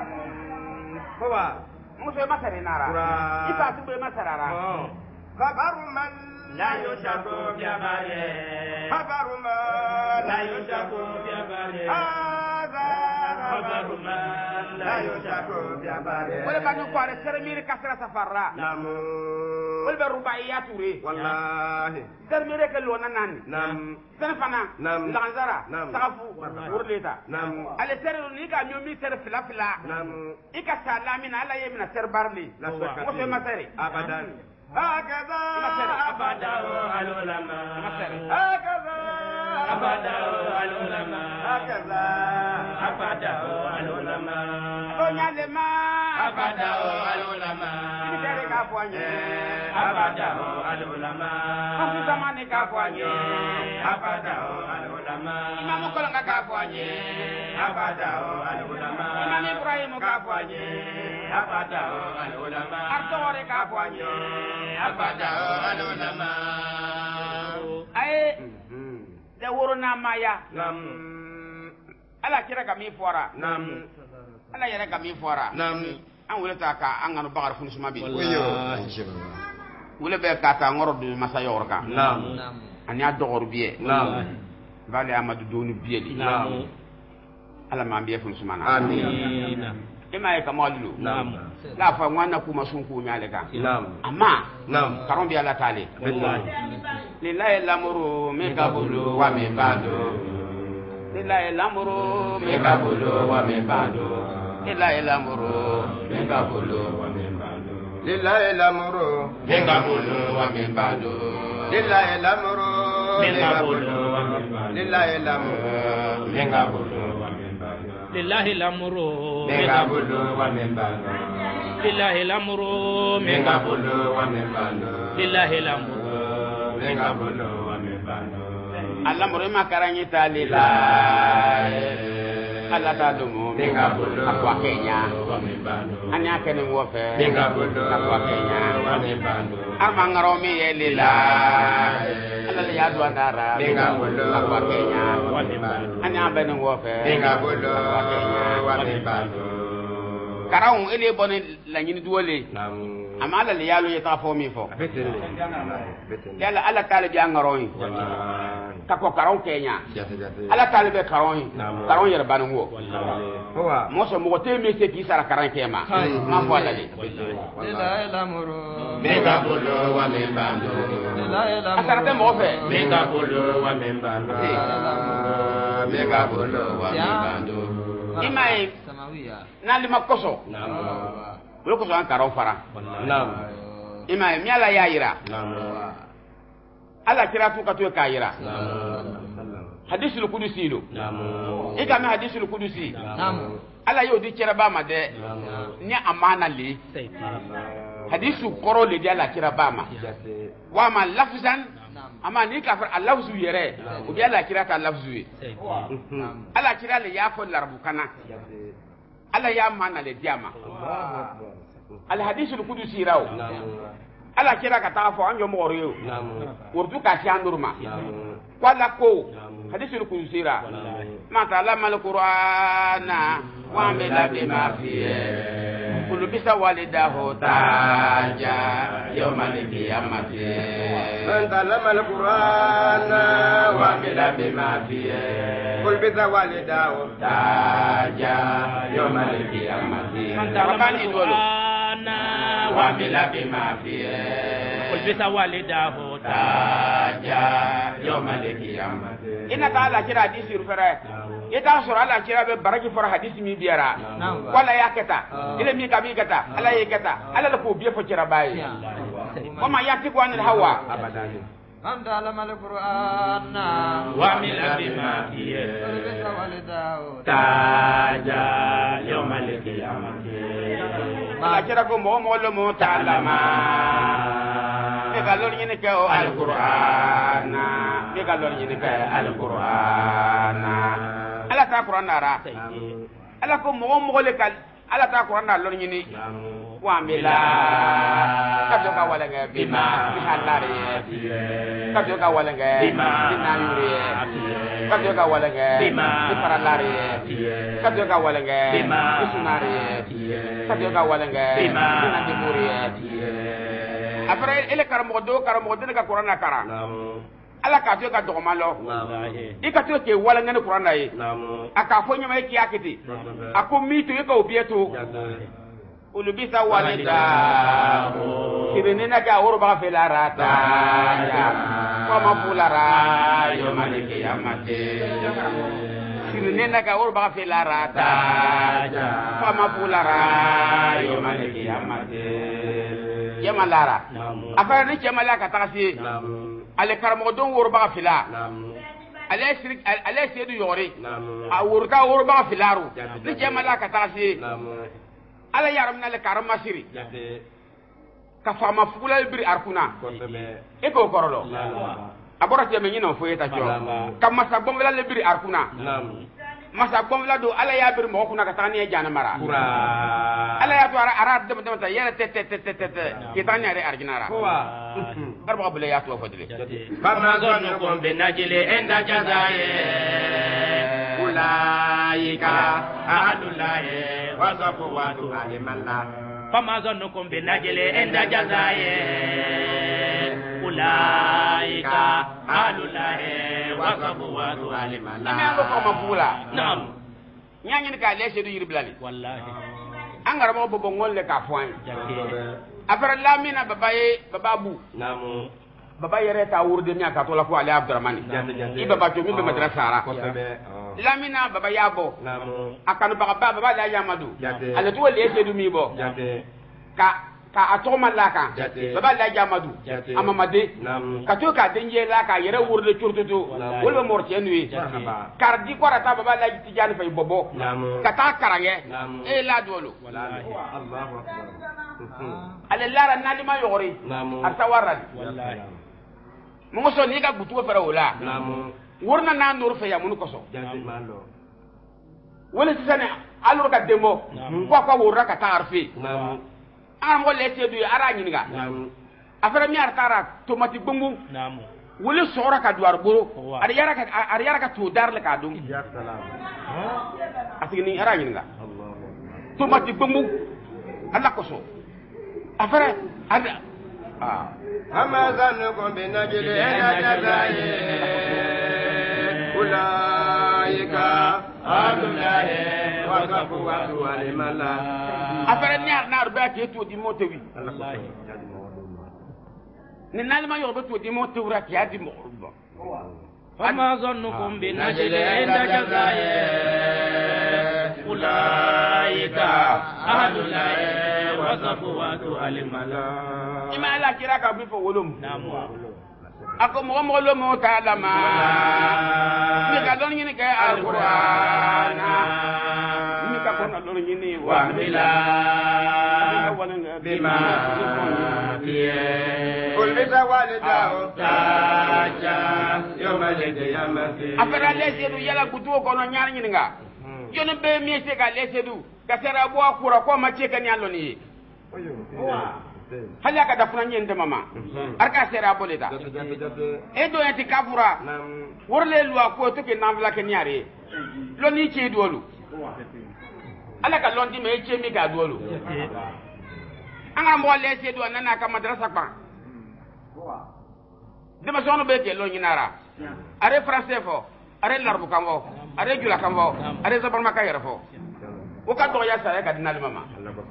baba muso masare nara ifa tu be masarara خبر من لا يشك في باره خبر من لا يشك في باره هذا خبر من لا يشك في باره ولا كانوا قال سرمير كسر سفرا نعم ولا بالرباعيات وري والله سرمير كلونا نان نعم سنفنا نعم لانزارا سقفو ورليتا نعم على سر نيكا ميومي سر فلا فلا نعم إيكا سلامين على يمنا سر بارلي لا شك مو مسري ابدا هكذا أبدا العلماء هكذا أبدا العلماء هكذا أبدا العلماء بنيا لما أبدا العلماء أبدا العلماء في زمانك كافواني أبدا العلماء إمام كلنا كافواني أبدا العلماء إمام إبراهيم كافواني أبدا العلماء أرتوري كافواني أبدا العلماء أي دورنا مايا نعم ala kira kami fora nam ala yara kami fora nam an wala ta ka an ngano bagar funu suma bi wayo wala be ka ta ngoro du masa yorka nam an ya dogor biye nam bale amadu donu biye di nam ala ma biye funu suma na amin ima e kamalu nam la fa ngwana kuma sun ku mi aleka nam amma nam karon bi ala tale billahi lillahi lamuru me kabulu wa me bado lillahi lamuru me kabulu wa me bado lillahi lamuru me kabulu wa me bado lillahi lamuru me kabulu wa me bado lillahi lamuru me kabulu wa me bado lillahi lamuru me kabulu wa me bado lillahi lamuru me kabulu wa me bado lillahi lamuru me kabulu wa me bado lillahi lamuru me kabulu wa me bado Allah murima karanyi talila Allah ta dumu minga bulu akwa Kenya anya kene wofe minga bulu akwa Kenya amangaro mi yelila Allah ya do andara minga bulu akwa Kenya anya bene wofe minga bulu akwa Kenya karau ele bone la nyini duole amma la yalu ya ta fo mi fo yalla ala talibi an ngaroyi ka ko karon kenya ala talibi karon yar banu wo mo so mo te me se ki sara karan kema ma fo ala le la lamuru mega bolo wa membando asara te mo fe mega bolo wa membando mega bolo wa membando imai samawiya nali makoso bolo ko an karon fara imai mi ala ya yira ala kira tu ka to ka yira hadisul qudusi lo ika mi hadisul qudusi ala yo di kira ba ma de ni amana le hadisu koro le dia la kira ba ma wa ma lafzan ama ni ka far lafzu yere o dia la kira ka lafzu ala kira le ya fo larbu kana ala ya mana le diama al hadisul qudusi raw ala kira ka ta fo anjo mo riyo wurdu ka ci andurma wala ko hadisul qudusi ra ma ta'allama al-qur'ana wa amila bima fihi kullu bisa walidahu taja yawmal qiyamati man ta'allama al-qur'ana wa amila bima fihi kullu bisa walidahu taja yawmal qiyamati man ta'allama al-qur'ana wa amila bima fihi kullu bisa walidahu taja yawmal qiyamati inna ta'ala kira hadisi rufara ita sura ala kira be baraki fara hadisi mi biara wala ya keta ile mi kabi keta ala ya keta ala ko biye fo kira bayi kuma ya ti ko anil hawa abadan man ta'allama al-qur'ana wa amila bima fihi taja yawmal qiyamati ala kira ko mo lo mo ta'allama e galor ni ke o al-qur'ana e galor ni ke al-qur'ana ala ta qur'ana ra ala ko mo le kal ala ta qur'ana lor ni wa mila kabyo ka wala nga bima bihalari kabyo ka wala nga bima yuri kabyo ka wala nga bima paralari kabyo ka wala nga bima sunari kabyo ka wala nga bima ndimuri après ele karamo do ka qur'ana kara ala ka to ka dogma lo ika to ke wala ngene qur'ana yi aka fo nyama ki akiti ako mito yeka obieto ulubisa walida sirinina ka urba filarata wa mafulara yomalike yamate sirinina ka urba filarata wa mafulara yomalike yamate yamalara afara ni jamala ka takasi ale karamo don urba fila ale sedu yori a urga urba filaru ni jamala ka takasi ala yaram na le karam masiri ka fama fugula biri arkuna e ko korolo abora te me nyino fo eta jo kam masa bomla le biri arkuna masa bomla do ala ya biri mo kuna ka tani e jana mara ala ya to ara dem ta yere te ki tani are arginara garba bele ya to fodile fama zonnukum binajli inda jazaa'i ulaika ahlullahi وصفوات علم الله فما ظنكم بالنجل عند جزائه أولئك أهل الله وصفوات علم الله لم يكن مقولا نعم يعني كالي سيدو يربلاني والله أنغر مو ببونغول لك أفوان أفر الله منا بابابو نعم baba yere ta wurde mi aka to la ko ali abdurrahman i baba to mi be madrasa ara lamina baba yabo akanu baba la yamadu ale to le sedu mi bo ka atoma la ka baba la yamadu amamade ka to ka denje la ka yere wurde turtutu wolbe morti enui kardi ko rata baba la tijani fay bobo ka ta karange e la dolo wallahi Allahu akbar ale lara nalima yori artawarani wallahi mo so ni ga butu fara wala wurna na nur fe ya mun ko so wala sisane alur ka demo ko wurra ka tarfi am ko lete du ara nyinga afara mi artara tomati bungu wala sora ka duar buru ari yara ka to dar le ka dum ya salam asigi ni ara nyinga tomati bungu Allah ko so afara ada ama zannukum bi najli jazaa'i ulaika abdullahi wa safwatu wal mala afara nar ba ke to di motawi ni nalma yo ba to di motawra ki adi mo وما ظنكم بالنجل عند جزائه أولئك أهل الله وصفوات الملا إما لا كراك بفو ولوم نعم أكو مغمولو موتالما ميكالون ينك القرآن ميكالون لون يني وعملا بما قل بزوالده تاجا يوم القيامة afara lesedu yala gutu ko no nyaar nyininga yono be mi se ka lesedu ka sera bo akura ko ma ce kan yallo ni hali aka dafuna nyende mama arka sera boleda e do yati kafura worle lwa ko to ke namla ke nyaare lo ni ce dolu ala ka londi me ce mi ga dolu anga mo lesedu nana ka madrasa pa dama sono be ke lo nyinara are français fo are larbu kambo are jula kambo are zabar makayra fo o ka to ya sare ka dinal mama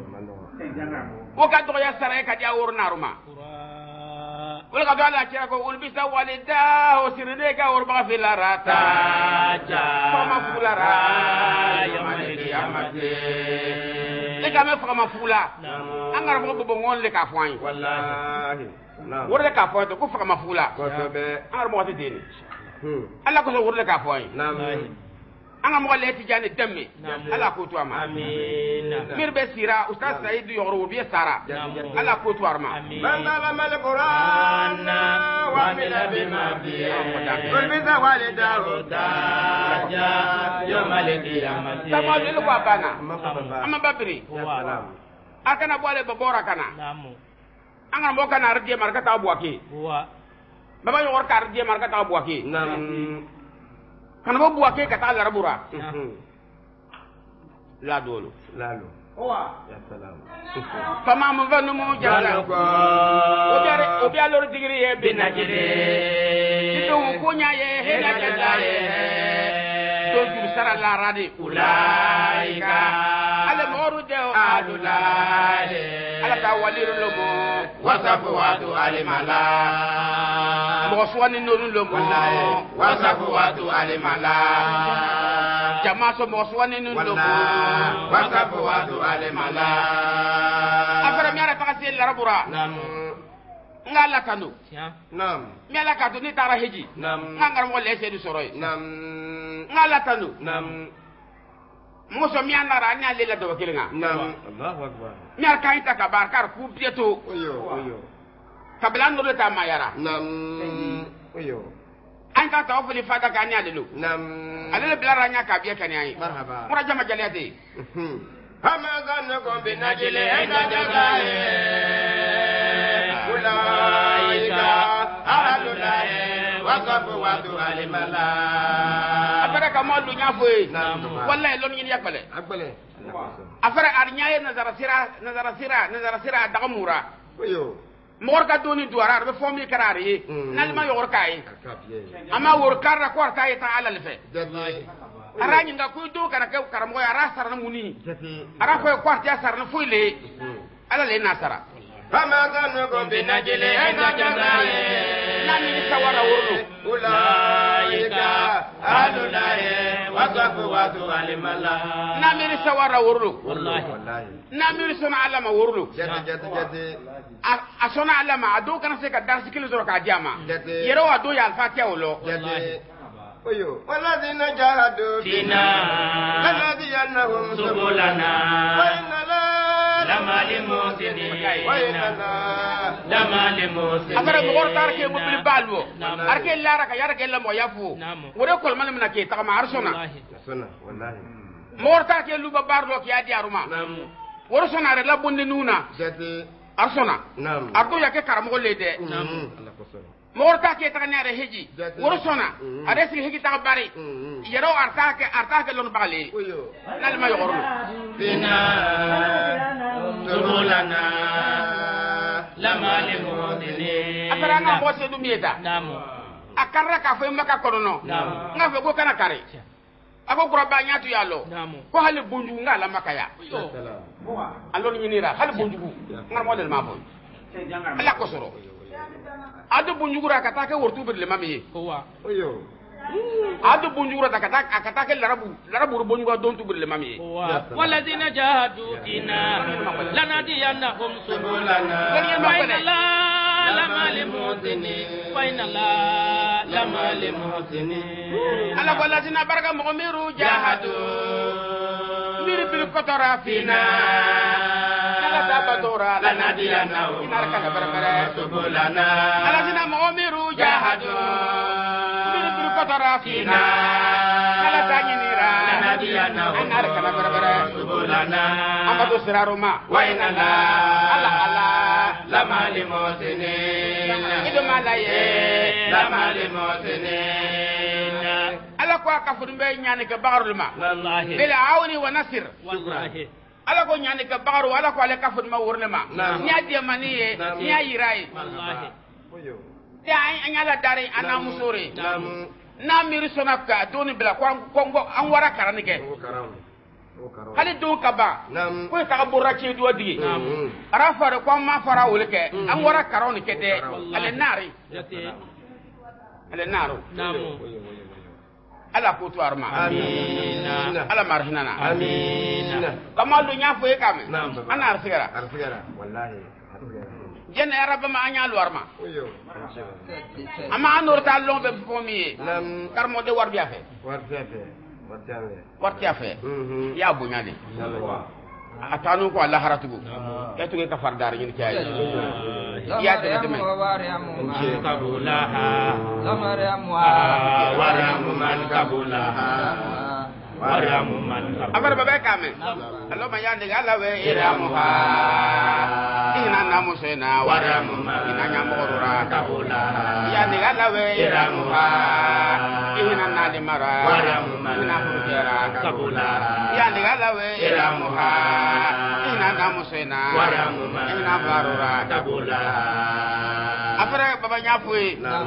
o ka to ya sare ka dia wor naruma wala ka dala kira ko ulbisa walida o sirne ka wor ba fil rata ja fama fulara ya maliki amate le ka me fama fula angara mo bo ngol le ka fwani wallahi worde ka fo to ko fama fula ko to be angara mo tedeni Allah ko so wurde ka fo yi anga mo le tijani demme Allah ko to ama amin mir be sira ustaz Said yoro bi sara Allah ko to arma man alama alquran wa min bima fihi qul bi zawalidahu taja yawm alqiyamah tamo le ko bana amma babri akana bole babora kana anga mo kana arje marka ta buake baba yo workar je marka ta buake kana bo buake ka ta larabura la dolo ya salam fama mo vanu mo jala o biya lor digri e binajire to ko nya ye he na jala ye to jur sara la radi ulaika ale moru de adulale ala ta waliru lomo wasafwatu alimala moswani nonu lomo wasafwatu alimala jamaso moswani nonu lomo wasafwatu alimala afara mi ara takasi larabura ngala kanu nam mi ala kanu ni tara heji ngangar mo lese du soroy ngala kanu muso mi anara nya lela do kilinga Allahu akbar mi ar kaita ka barkar ku pieto oyo kablan do ta mayara oyo an ka ta ofuli fata ka nya lelu alele bilara nya ka biya kan yayi marhaba mura jama jaliyati hama zannakum bin najli inda jazaa'i ulaika ahlullahi wa safwatu alimala afara ka mo lu nya foyi wallahi lon yin yakbale afara ar nyaaye nazara sira daga mura oyo mor ka doni duara be fomi karari nalma yor kai ama wor karra ko ta ita ala lefe arani nga ku do kana ka karamo ya rasara muni ara ko ko ta sarna fuile ala le nasara fama zannukum bin najli inda jazaa'i nani sawara wurlu ulaika ahlullahi wa safwatu alimala namiri sawara wurlu wallahi namiri sona alama wurlu jati asona alama ado kana se ka darsi kilo zoro ka diama yero ado ya alfatiha wolo oyo walladhina jahadu fina lanadiyannahum subulana wa inna lama limusinin wa inna lama limusinin afara mo tar ke mo bil balwo arke lara ka yara ke la mo yafu wore kol mal mina ke ta ma arsona wallahi mo tar ke lu babarlo ke adi aruma wore sona re la bonde nuna jati arsona ardo ya ke karamo le de morta ke ta nyare heji worsona are si heji ta bari yero arta ke lon bali nal ma yorno bina subulana lama limudini akaranga mo se dum yeta namu akarra ka fo maka kono nga fe go kana kare ako kuraba nyatu yalo ko hali bunju nga la makaya alo ni nira hali bunju ngar model ma boy ala ko soro adu bunju ra kata ke wortu be le mami wa oyo adu bunju ra kata ke larabu bunju ga don tu be le mami wa walladhina jahadu fina lanadiyannahum subulana wa inna la lama limudini wa inna la lama limudini ala walladhina baraka mu'miru jahadu bir kotora fina ala tabatora lanadiyannahum inarka barbara subulana alladhina mu'miru jahadu bir kotora fina ala tanyinira lanadiyannahum inarka barbara subulana amadu siraruma wa inna la ala lama limudini ido malaye lama limudini ala ko ka fudumbe nyane ke bagarulma wallahi bil auni wa nasir wallahi ala ko nyane ke bagaru ala ko ale ka fuduma wurnema nya de maniye nya yirai wallahi oyo te anyala dare ana musore na miri sonaka doni bila ko an wara karanike hali do kaba ko ta borra ci do digi ara fare ko ma fara wulke an wara karoni kede ale nari ale naro namu ala ko to arma amin ala marhinana amin kamalu nya fo kame ana arsigara wallahi jen araba ma anya lu arma oyo ama anor ta lombe fomi karmo de war biafe wartiafe ya bunyade atanu ko Allah haratugo eto ke kafar dar ñin kay ya de dem kabulaha waramu man kabulaha waramu man abar baba kame Allah ma yande gala we iramuha ina namusena waramu man ina nyamorura kabulaha yande gala we iramuha ina nalimara waramu man ina furjera kabulaha yande gala we iramuha ina namusena waramu man ina barura kabulaha afara baba nyafuwe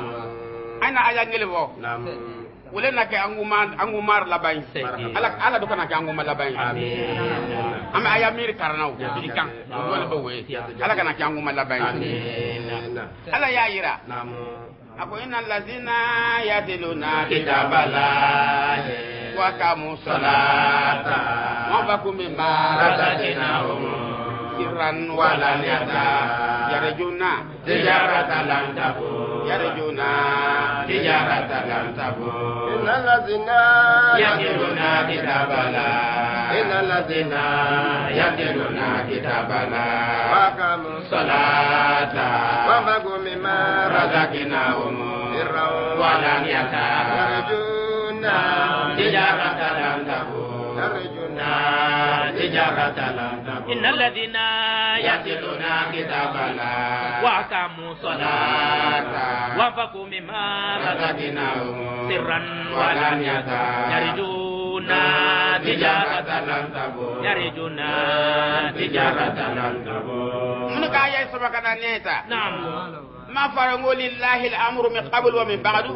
ana aya ngelebo wala nake angumar labay ala do kana angumar labay amin ama aya mir karnaw bikan wala ba we ala kana angumar labay amin ala ya yira ako innal ladzina yadiluna kitaballahi wa qamu salata wa bakum mimma razaqnahum sirran wa laniyata yarjuna tijaratan lan tabur yarjuna tijaratan lan tabur innal ladzina yadiluna kitaballahi innal ladzina yadiluna kitaballahi wa qamu salata wa bakum mimma razaqnahum sirran wa laniyata yarjuna tijaratan lan tabur yarjuna tijaratan lan tabur innal ladina yadiluna kitaballahi wa aqamu salata wa anfaqu mimma razaqnahum sirran wa alaniyata yarjuna tijaratan lan tabur yarjuna tijaratan lan tabur mun ka ya sabaka na neta naam ma farango lillahi al-amru min qabl wa min ba'du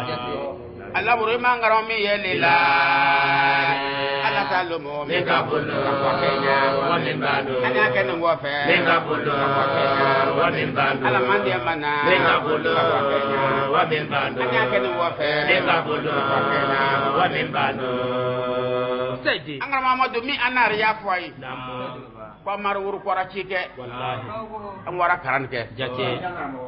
al-amru ma ngaro mi lillahi ala talumu min qabl wa kenya wa min ba'du ana ken ngo fe min qabl wa min ba'du ala mandi mana min qabl wa kenya wa min ba'du ana ken ngo fe min qabl wa kenya wa min ba'du sayyidi angara mamadu mi anar ya foi naam ko mar wuru ko ra cike wallahi am wara karan ke jate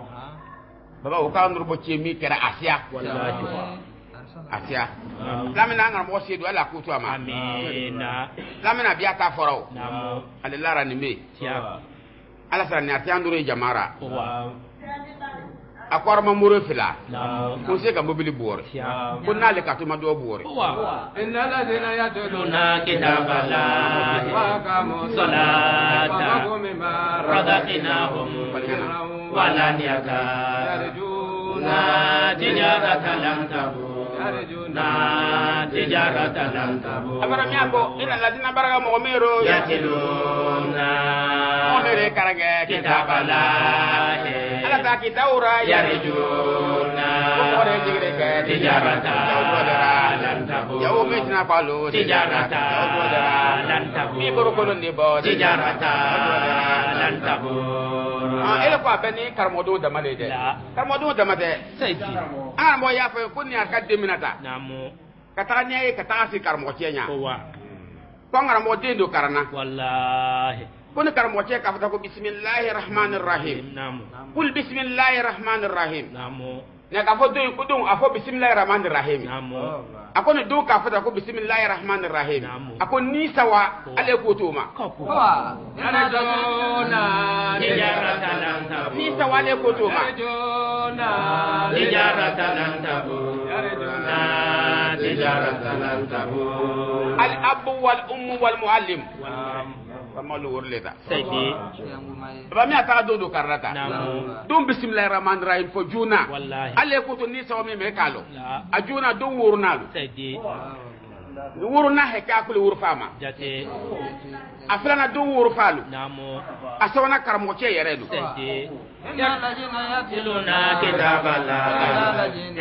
baba o ka ndur bo ci mi kera asia wallahi asia lamina ngar mo sedu ala kutu ama amina lamina biya ta foro naam ale lara ni me tiya ala sa ni ati andure jamara wa akwar ma muro fila naam ko se ka mobili bor tiya ko nale ka to ma do bor wa innal ladzina yaduluna luna kitaballahi wa qamu salata wa bakum mimma razaqnahum wa laniyata yarjuna tijaratan lan tabur يرجون تجارة لن تبور أبرم يأكو إن الذين برغوا مغميرو يتلون مغميري كرغة كتاب الله ألا تاكي تورا يرجون تجارة لن تبور يوميتنا قالوا تجارة لن تبور ميبركولون ديبو تجارة لن تبور ele ko abeni karmodo da male de karmodo da made سيدي ana mo ya fa kunni aka deminata نعم kata ne kata si karmo kenya هو ko ngara mo dendo karana والله kun karmo ke ka fata ko bismillahir rahmanir rahim نعم kul bismillahir rahmanir rahim نعم ne ka fodo ko don afo bismillahir rahmanir rahim نعم ako ne do ka fata ko bismillahir rahmanir rahim Naam. ako ni sawa ale ko tuma يرجون تجارة لن تبور ni sawa ale ko tuma يرجون تجارة لن تبور يرجون تجارة لن تبور al abu wal ummu wal muallim kamalu worleta سيدي ba mi ata do karata نعم dum bismillahir rahmanir rahim fo juna والله ale ko to ni sawa me kalo لا ajuna do wurnalu سيدي wurna he ka kul wurfama جاتي aflana do wurfalu نعم asona karmo ke yeredu سيدي إن الذين يتلون كتاب الله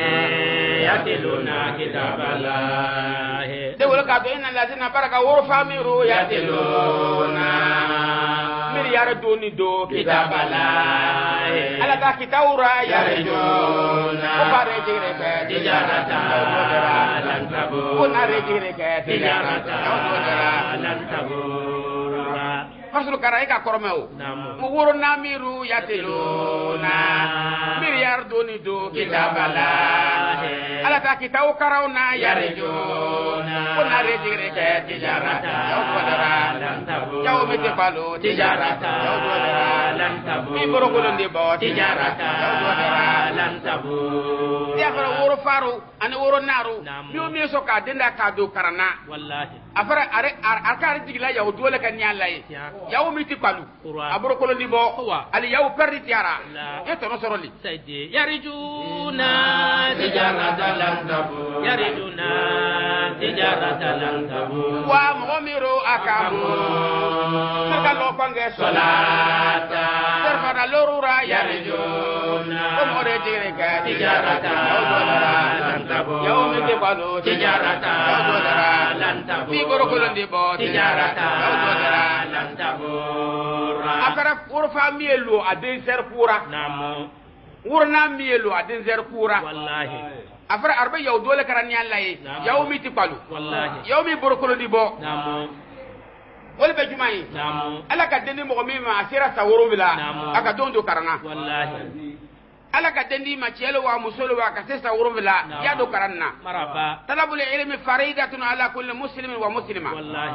يتلون كتاب الله de wala ka to inna lazina baraka wurfamiru يتلون mir yara doni do كتاب الله ala ta kitawra يرجون ko bare jere be تجارة لن ko تبور na re jere ke تجارة لن تبور fasulu kara ika kormeo نعم mu wuro namiru yatiluna mir yar doni do كتاب الله ala ta kitaw karawna يرجون ko na re jere ke تجارة لن تبور jaw mete balo تجارة لن mi تبور borogolo ndi bo تجارة لن تبور ya fara wuro faru ani wuro naru Naam. mi so ka denda ka do karana والله afara are arkari digla yaw dole kan nyalay يا yaw mi ti palu Qur'an. aburo kolo ndi bo Huwa. ali yaw perdi tiara La. eto no soroli سيدي يرجون تجارة لن تبور يرجون تجارة لن تبور wa mo miro akamu saka lo pange صلاة serfa na lorura يرجون ko mo re jere ka تجارة لن تبور yaw mi ti palu تجارة لن تبور mi boro kolo ndi bo تجارة لن تبور afara wuro fa mielo aden ser pura نعم wuro na mielo aden ser pura والله afara arba yaw dole karan nyalay Naam. yaw mi ti palu والله yaw mi boro kolo ndi bo نعم wala be jumai نعم ala ka dendi mo mi ma asira sawuru bila Naam. aka dondo karana والله ala ka dendi ma chelo wa musolo wa ka sesa sawuru bila Naam. ya do karanna مرحبا talabul ilmi faridatun ala kulli muslimin wa muslima والله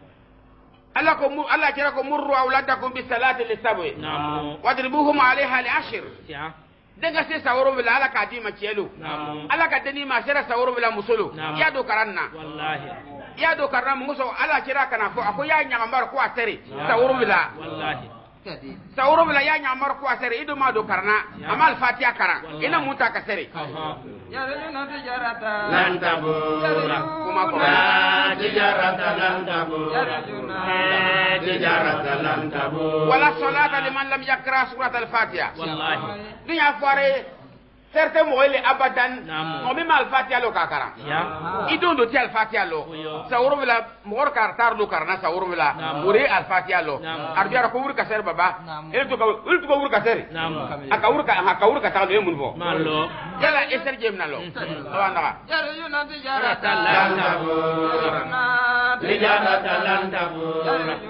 ala ko ala kira ko murru auladakum bi salati lisabwi نعم wadribuhum alaiha li ashr يا denga sesa sawuru bila ala ka di ma chelo نعم ala ka dendi ma sera sawuru bila musolo Naam. ya do karanna والله ya do karna muso ala kira kana fo ako ya nyambar ko atere sawuru bila والله sawuru bila ya nyamar ko asere ido ma do karna amal fatiha kara ina muta ka sere يرجون تجارة لن تبور kuma ko لا تجارة لن تبور يرجون تجارة لن تبور wala salata liman lam yakra surat al-fatiha والله dunya fare certe mo ile abadan Naam. mo mi mal fatiha lo kakara يا idon do ti al-fatiha lo Uyo. sawuru bila mor kar tar do karna sawuru bila Naam. uri al-fatiha lo Naam. arjara ko wuri ka ser baba Naam. il to ko wuri ka ser نعم aka wuri ka ta do mun bo مالو yala eser jem na lo wanda يرجون تجارة لن تبور تجارة لن تبور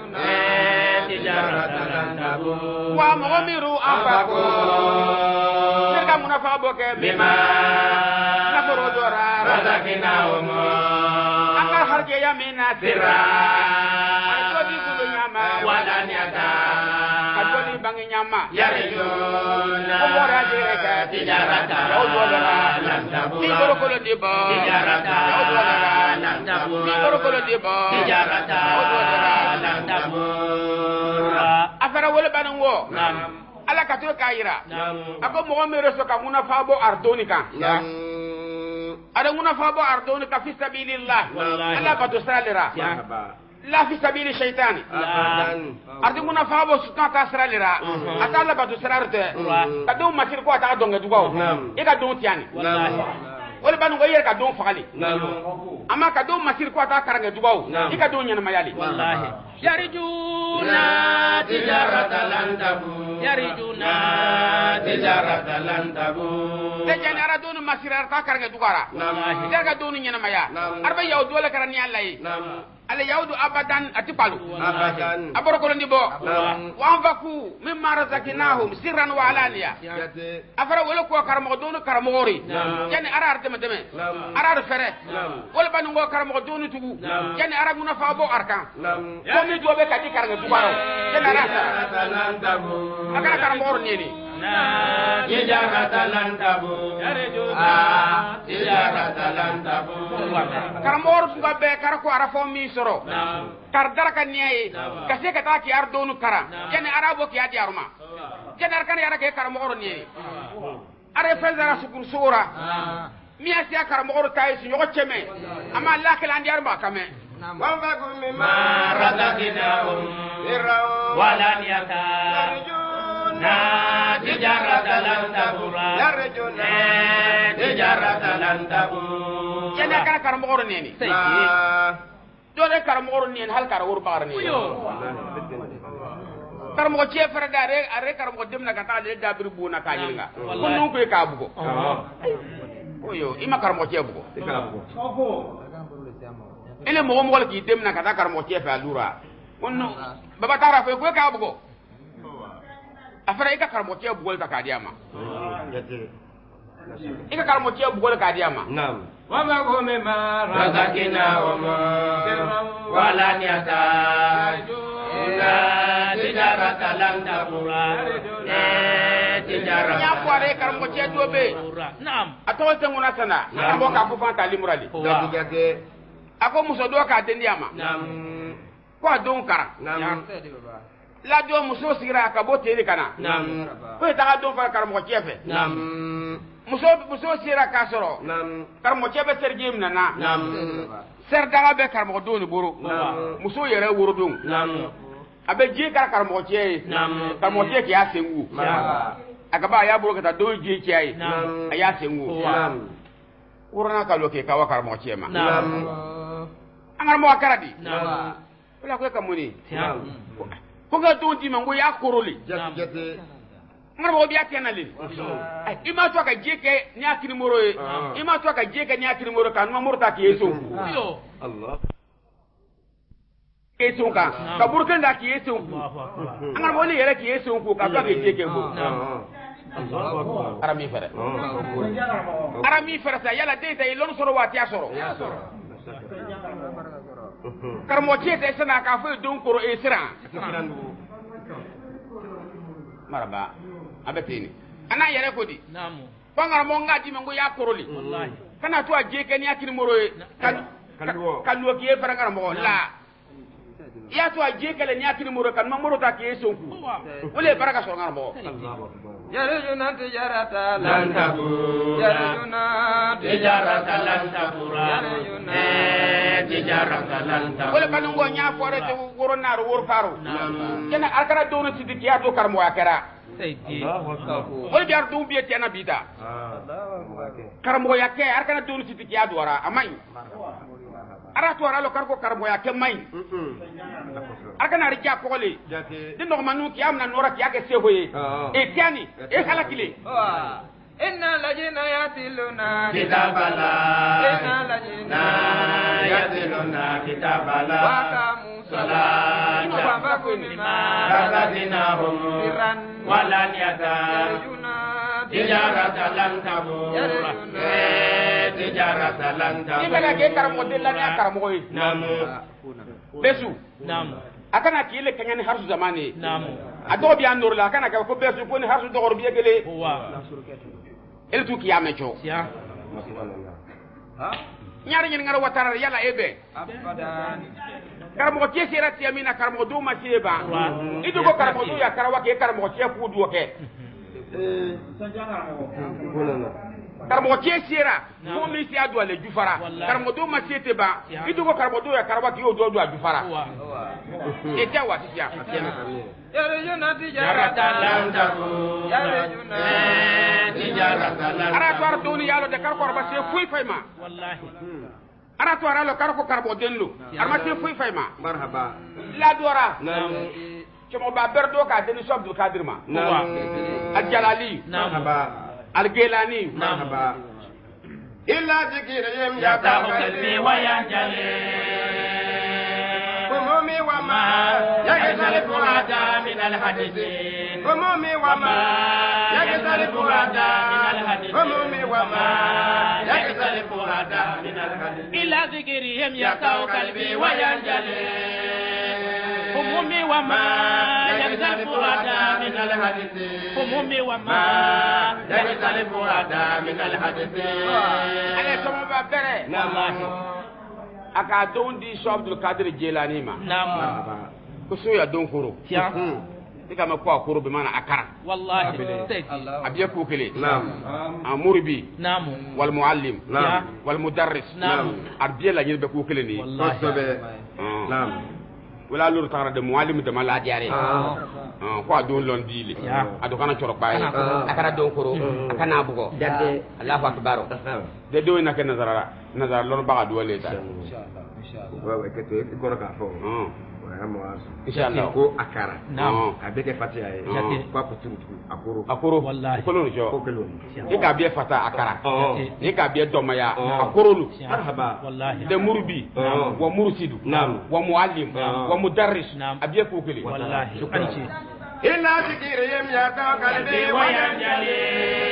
تجارة لن تبور wa mo miru afako nerga munafa boke بما na boro dora رزقناهم aka harje yamina سرا Ajodi kudu nyama ودنيا ajodi bangi nyama يرجون umur ajire ka تجارة لن ni boro تبور kolo di bo تجارة لن ni boro تبور kolo di bo تجارة لن تبور afara wala banan wo نعم ala ka to kayira نعم ako mo mere so ka munafa bo ardoni kan ada nguna fa bo ardoni ka fi sabilillah alla ba to salira la fi sabili shaytani ardi nguna fa bo suka ta salira atalla ba to salarte ka do masir ko ta donga dugaw e ka don tiani wala banu go yer ka don fagali amma ka do masir ko ta karanga dugaw e ka don nyana mayali wallahi yarijuna tijarata lan tabu yarijuna tijarata lan tabu de jani ara don masir ta karanga dugara wallahi daga don nyana maya arba yaw dole karani Allah yi ala yaudu abadan atipalu abadan aboroko ndi bo wa anfaku mimma razaqnahum sirran wa alaniya afara wala ko karamo donu karamori yani ara artema deme ara fere wala banu ngo karamo donu tugu yani ara muna fa bo arkan ko mi dobe kati karanga tubaro yani ara akara karamor nini tijarata lan tabu tijarata lan tabu karamor suga be karako ara fo mi soro kar daraka niye kase ka ta ki ar donu kara yani arabo ki adi aruma yani ar kan yara ke karamor niye are fezara sukur sura mi asiya karamor tay su yogo cheme ama Allah kala andi arba kame وانفقوا مما رزقناهم ولا نيتا تجارة لن تبور تجارة لن تبور يعني كان كرمور نيني دولة كرمور نين هل كرور بار نين كرمور شيء فرد أري كرمور دمنا كتال لدا بربونا كاينغا كنون كي كابوكو oyo ima karmo chebugo ele mo mo ki demna kata karmo chefe alura onno baba tara fe ko ka bugo afara ika karmo chebugo ta kadiama ika karmo chebugo ta kadiama نعم وما هم ما رزقناهم ولا نيتا تجارة لن تبور ya kware karmo chedo be نعم atol tenguna sana ambo ka ku fanta limurali ako muso do ka tendiama ko don kara la do muso sigira ka bote ni kana ko ta don fa karmo chefe muso sigira ka soro karmo chefe sergim nana ser daga be karmo do ni boro muso yere woro don abe ji kar karmo chefe karmo chefe ki asengu agaba ya buru kata do ji chai aya sengu urana ka loke ka wakar mo chema angar mo akaradi wala ko kamuni ko ga do di mango ya koroli ngar mo biya kenali ima to ka jeke ni akini moro ima to ka jeke ni akini moro kan mo murta ki yeso Allah yeso ka burkan da ki yeso angar mo ni yere ki yeso ko ka ka jeke ko arami fere sa yala de tay lon soro wati asoro karmo chete sana ka fe don koro esira maraba abetini ana yere ko di namu pangar mo ngadi mengo ya koroli wallahi kana to aje ken yakini moro kan wo ki e fere ngar mo la ya to aje kele ni yakini moro kan mamoro ta ki esonku wole baraka so ngar mo yarjuna tijarata lan tabur yarjuna tijarata lan tabur tijarata lan tabur wala banu go nya fore te woro naru wor faru kena akara dono sidiki ya to karmo akara sayyidi wala biar dum biye tena bida karmo yake akara dono sidiki ya dora amai ara to ara lo karko karmo yake mai akana rija kole din no manu ki amna nora ki ake sehoye e tiani e halakile inna lajina yatiluna kitabala inna lajina yatiluna kitabala wa kamu salata wa bakum ma razaqnahum sirran wala niyata yarjuna tijarata lan tabur tijarata lan tabur ibala ke karmo dilla ni karmo yi namu besu namu akana kile kanyani harsu zamani namu ado bi andur la kana ka ko besu ko ni harsu do gorbi gele wa el tu kiyame cho ya nyari nyen ngara watara yala ebe abadan karmo ke sira tiamina karmo do ma seba idu ko karmo do ya karawa ke karmo ke fu do ke karamo ke sira mo mi si adu ale jufara karamo do ma sete ba idu ko karamo do ya karaba ki o do adu jufara e ja wa ti ya yarjuna tijarata lan tabu yarjuna tijarata lan ara to ar doni yalo de kar ko ba se fuy fayma wallahi ara to ara lo kar ko karbo denlo arma se fuy fayma marhaba la dora nam cemo ba berdo ka deni so Abdul Qadir ma al Jalali marhaba al Gelani marhaba illa zikrihim yatahu qalbi wa yanjali umumi wa ma يختلف هذا من الحديث umumi wa ma يختلف هذا من الحديث umumi wa ma يختلف هذا من الحديث إلى ذكرهم يفتح قلبي وينجلي همومي وما يختلف هذا من الحديث همومي وما يختلف هذا من الحديث ale cemo ba bere والله aka don di so Abdul Qadir Jilani ma نعم ko so ya don koro يا dika ma ko koro be mana akara والله سيدي abiya ko kele nam amurbi نعم wal muallim nam wal mudarris نعم abiya la nyirbe ko kele ni والله kosobe nam wala lur tara de muallim de mala diare ko adon lon dile ado kana choro baye akara don koro akana bugo dadde Allahu akbar de do na ken nazara lon baga do le ta wa ke to ko ka fo inshallah ko akara نعم abeke fatia e Jate. kwa kutu akuru akoro Wallahi. ko lon jo ko kelo ni ka biya fata akara Jate. ni ka biya domaya akorolu marhaba والله de murbi wa mursidu nam wa muallim wa mudarris نعم. abiya ko kele والله أنت illa zikrihim yatakalbi wa yanjali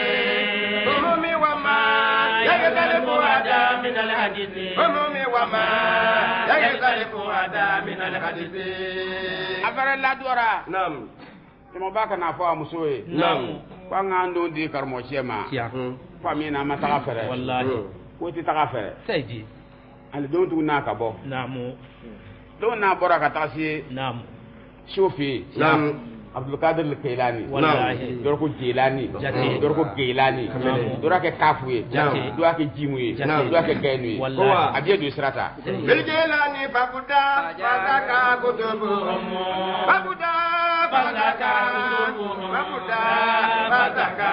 umumi wa ma يختلف هذا من الحديث umumi wa ma يختلف هذا من الحديث afara la dora nam mo baka na fo amusoye nam kwa ngando di karmo chema يا famina ma ta fere والله ko ti ta fere سيدي al don tu na ka bo نعم don na bora ka ta si نعم shofi nam Abdul Qadir al-Kailani والله dor ko Jilani Jate. dor ko Geilani Naam. dor ke Kafuye Jate. dor ke Jimuye Jate. dor ke Gainui والله abiye du sirata bilgelani fabuda fataka kutubu fabuda fataka fabuda fataka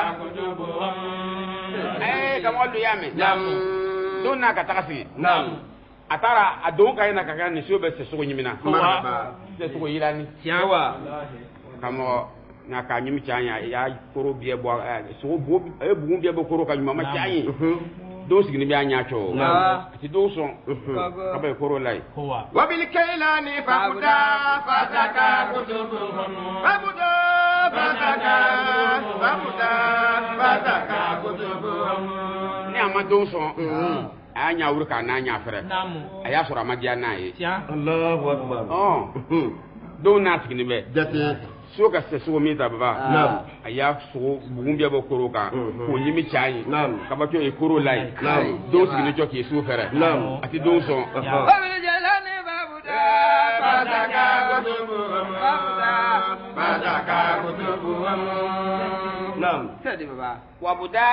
kamolu yame nam don na ka ta si nam atara adon ka ina ka kan ni shobe se so nyimina marhaba se so yilani yawa kamo na ka nyimi chanya ya koro biye bo so bo e bugun biye bo koro ka nyuma ma chanyi do sigini biya nya cho ti do so ka be koro lai هو وبالكيلان فبدا فتكا كتبهم فبدا فتكا فبدا فتكا كتبهم ni ama do so anya wuri ka na nya fere نعم aya sura ma dia na yi يا الله اكبر oh do na sigini be جاتي so ka se so mi ta baba نعم aya so bugun biye bo koro ka ko nyimi chanyi نعم ka ba to e koro lai نعم do sigini cho ki su fere نعم ati do so وبالجلال فابدا فتكا كتبهم فتكا كتبهم نعم سيدي بابا wabuda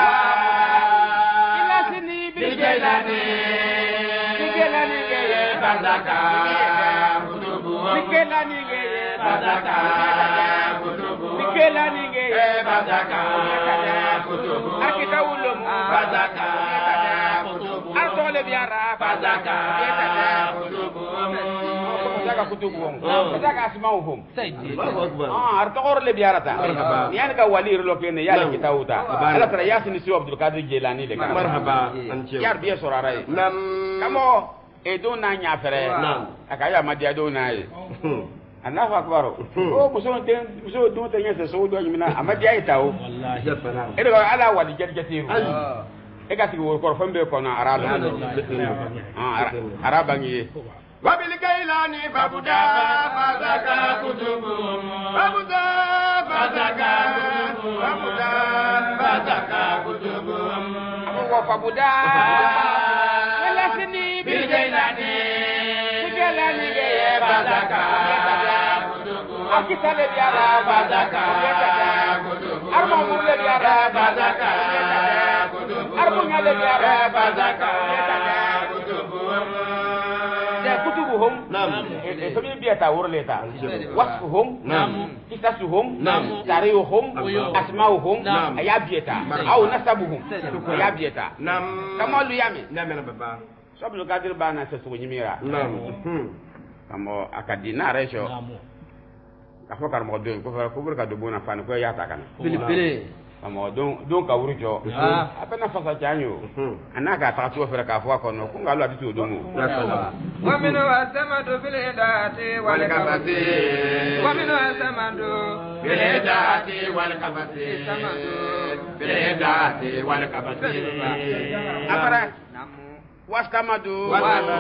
ila sini بالكيلان bigelani geye فتكا كتبهم bigelani geye فتكا كتبهم bigelani geye فتكا كتبهم akita ulum فتكا كتبهم artole biara فتكا كتبهم fataka kutubuhum fataka asma'uhum سيدي الله اكبر artogor le biara ta Marhaba. yani ka wali lo kene yale Naam. kitauta Abana. ala tara yasin si Abdul Qadir Jilani le kana مرحبا انت yar biya sorara yi نعم kamo edo na nya fere Naam. akaya madia do na yi Allahu akbar o muso don te nyese so do nyina amadia itawo والله edo ala wali jerjetiru e ka tigi wor ko fambe ko na araba araba ngi وبالكيلان فبدا فتكا كتبهم فبدا فتكا فبدا فتكا كتبهم wa fabuda wala sini بالكيلان bigelani geye فتكا akita le biara فتكا كتبهم arma murle biara bazaka arbunya le biara bazaka kutubuhum nam so bi biata wurleta wasfuhum kisasuhum tarihum asmauhum ayabieta au nasabuhum ayabieta kamalu yami namena baba sabul gadir bana sa so nyimira kamo akadina resho afokar mo do ko ka do bona fan ko yata kan Pili. kamo don ka wurjo apena fasa janyo anaka ta to fere ka fo ko no ko ngalo atitu do mu Wa min wasamadu fil hidayati wal kabati. Wa min wasamadu fil hidayati wal kabati fil hidayati wal kabati apara waskamadu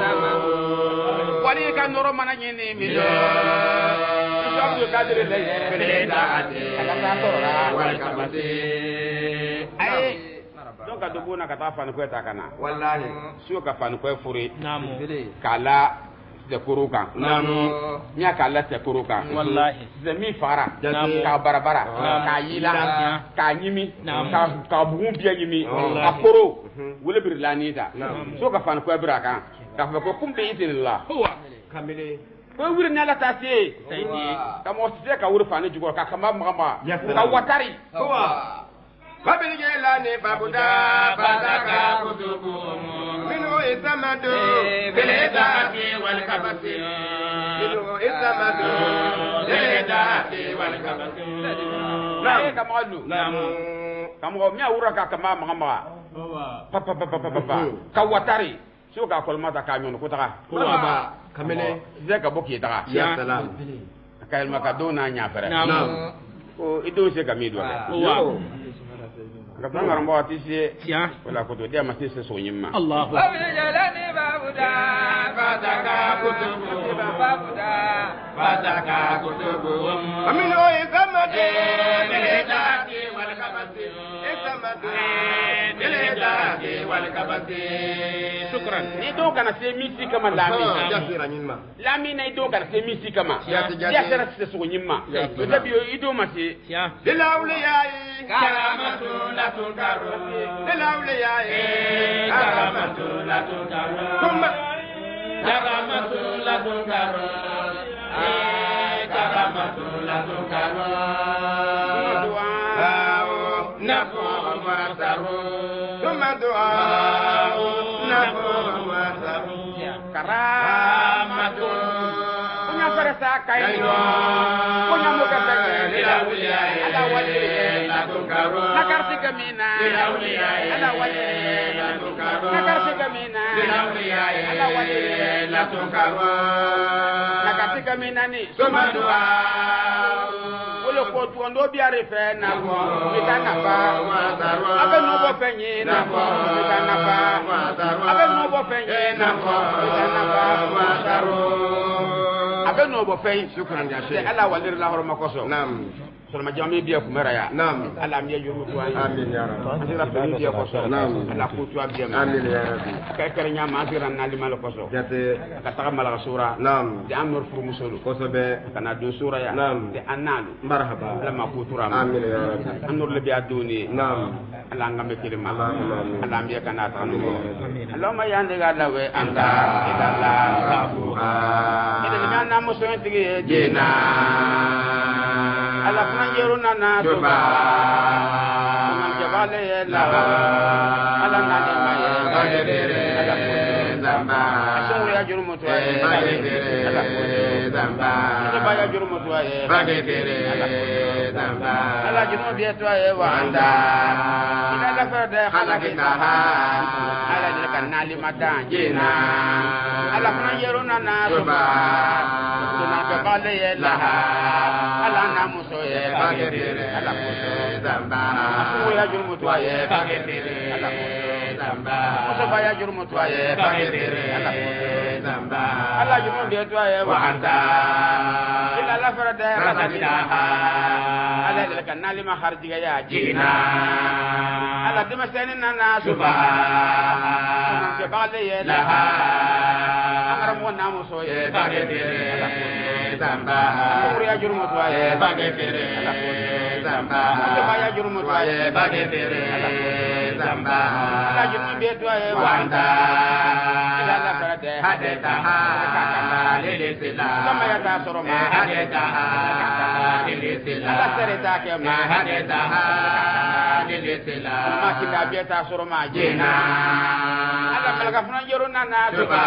wali ka noro mana nyini mi do sabul gadir le fil hidayati wal kabati ay donc do bona ka ta fan ko ta kana wallahi su ka fan ko furi namu kala de kuruka namu nya kala te kuruka wallahi zemi fara Namu. ka barabara Namu. ka yila ka nyimi Namu. ka bugun biya nyimi Wallahi. aporo wole birlani da Namu. so ka fan ko biraka ka fa ko kumbe itillah huwa kamile ko wuri na la tasi sayyidi ka mo se ka wuri fani jugo ka kama mama Yes, ka watari huwa Babil gelani babuda bazaka kutubu minu isamadu bilidati wal kabati minu isamadu bilidati wal kabati na ka malu namu ka mo mi awura ka kama mama papa ka watari so ka kolma ta ka nyon ko ta huwa kamile ze ka boki ta ya salam ka ilma ka dona nya fere namu ko ido se ka mi do huwa ka tanga mbo atisi ya wala ko do dia ma tisi so nyimma Allah Wa min jalani babuda bazaka kutubu babuda. bazaka kutubu minu isamadu bilidati wal kabati isamadu bilidati wal kabati shukran ni do kana se misi kama lami jasira nyinma lami na ido kana se misi kama Jati. ya sera se so nyimma to da biyo ido ma se ya للأولياء كرامة لا تنكر للأولياء كرامة لا تنكر ثم كرامة لا تنكر كرامة لا تنكر نفع وسر ثم دعاء نفع وسر karama punya perasa kai punya muka pengen ada wali nakar tiga mina ada wali nakar tiga mina ada wali nakar tiga mina ni Suma dua wolo ko tu ndo biare fe na ko kita napa abe no bo penye na ko kita napa abe no bo penye na ko kita napa abe no bo penye Shukran ya Sheikh. ala walir la horma koso Naam. solma jami biya kumera ya Naam. ala mi yuru to ay Amin ya Rabbi. asira pe biya koso Naam. ala ko tu abiya Amin ya Rabbi. kay kare nya ma asira na limal koso Jate. ka taga mala sura Naam. di amur fu musulu Kosobe. kana do sura ya Naam. di analu Marhaba. lama ko tura Amin ya Rabbi. anur le biya duni Naam. ala ngambe kilima Allahumma amin. ala mi kana ta Amin. Allahumma ya ndiga lawe anta idalla Safuha. ida ni na muso tigi Jina. ala kuna yeru nana Juba. man jabale la ala nani maye Bagedere zamba. asun ya juru mutu ay Bagedere ala zamba. ba ya juru mutu ay Bagedere zamba. ala juru bi to ay wanda ila la fa de khala Khalaqitaha. ala de kan nali madan Jina. ala kuna yeru nana Juba. tuna jabale la ala na muso ye Bagedere ala muso zamba. asun ya juru mutu ay Bagedere ala muso zamba. Mustafa ya jurmu tuaye bagefere zamba Allah jurmu dia tuaye wa anta ila la farada rasadinaha ala la kanali ma harjiga ya jina ala dima sene nana suba ke bale ye laha amara mo namu so ye bagefere zamba ya jurmu tuaye bagefere zamba Mustafa ya jurmu tuaye bagefere zamba Allah jurmu dia tuaye wa anta ila la farada hadetaha lilisila kama ya ta soro ma hadetaha lilisila Allah sere ta ke ma hadetaha lilisila ma kita biya ta soro ma jina Allah malaka funa jero nana suba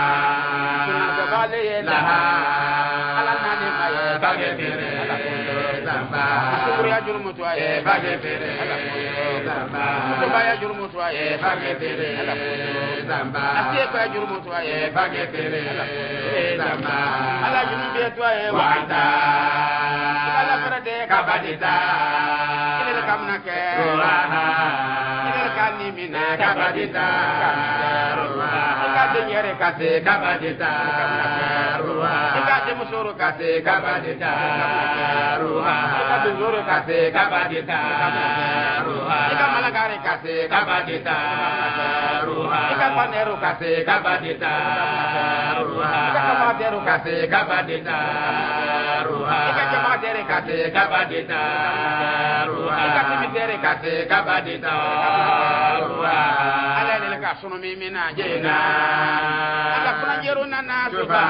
sunan ke bale ye laha ala nani ma ye bagefere zamba Mustafa ya jurmu tuaye bagefere zamba Mustafa ya jurmu tuaye bagefere zamba Asiye ko ya jurmu tuaye bagefere zamba Allah jurmu biya tuaye wa anta ala farade kabadita ile kamna ke ruha ile kanimina kabadita ruha kade nyere kase kabadita ruha kade musoro kase kabadita ruha kade zoro kase kabadita ruha malagare kase kabadita ruha panero kase kabadita ruha kamadero kase kabadita ruha kamadere kase kabadita ruha kamitere kase kabadita ruha ala ile ka sono mimina jina ala kuna jero nana suba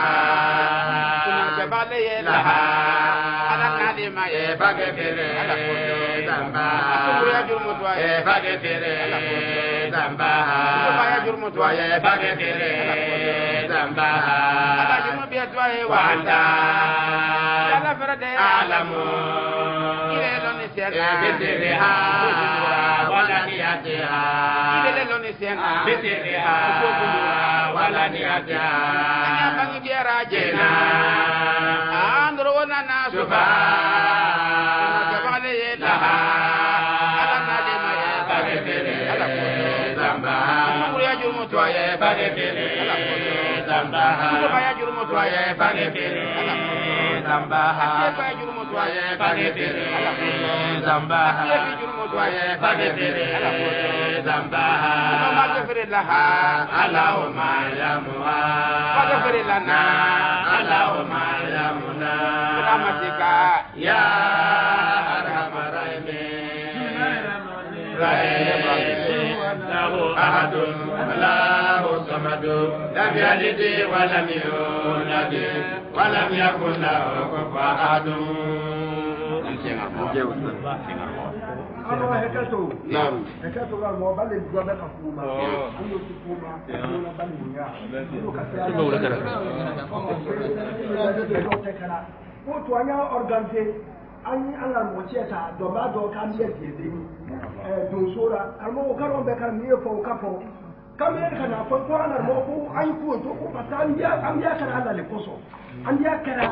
sunan ke bale ye laha ala nadi ma ye bagefere zamba ya jurmu tuaye bagefere zamba Mustafa ya jurmu tuaye bagefere zamba ala jurmu biya tuaye wa anta ala farade alamu ile lo ni sena bidriha wala niyatiha ile lo ni sena bidriha wala niyatiha anya bangi biara jina andro wona na suba ke bale ye laha ala nadi ma ye bagefere zamba ya jurmu tuaye bagefere zamba Mustafa ya jurmu tuaye bagefere zamba Asiye ya jurmu tuaye bagefere zamba Asiye jurmu tuaye bagefere zamba Mama gafere laha Allahumma ya muha gafere lana Allahumma ya muna rahmatika ya arhamar rahimin lahu ahadun lahu samadu lam yalid wa lam yulad wa lam yakul lahu kufuwan ahad. Ano hekato. Naam. Hekato ga mo bale gobe ka kuma. Ano ku kuma. Ano bale nya. Ano ka sai. Ko wala kana. Ko to anya organize an Allah mo ce ta do ba do kan ye de do sora almo karo be kan ni fo ka fo kamere kana fo ko anar mo ko ay ko to ko patan ya am ya kana Allah le koso an ya kara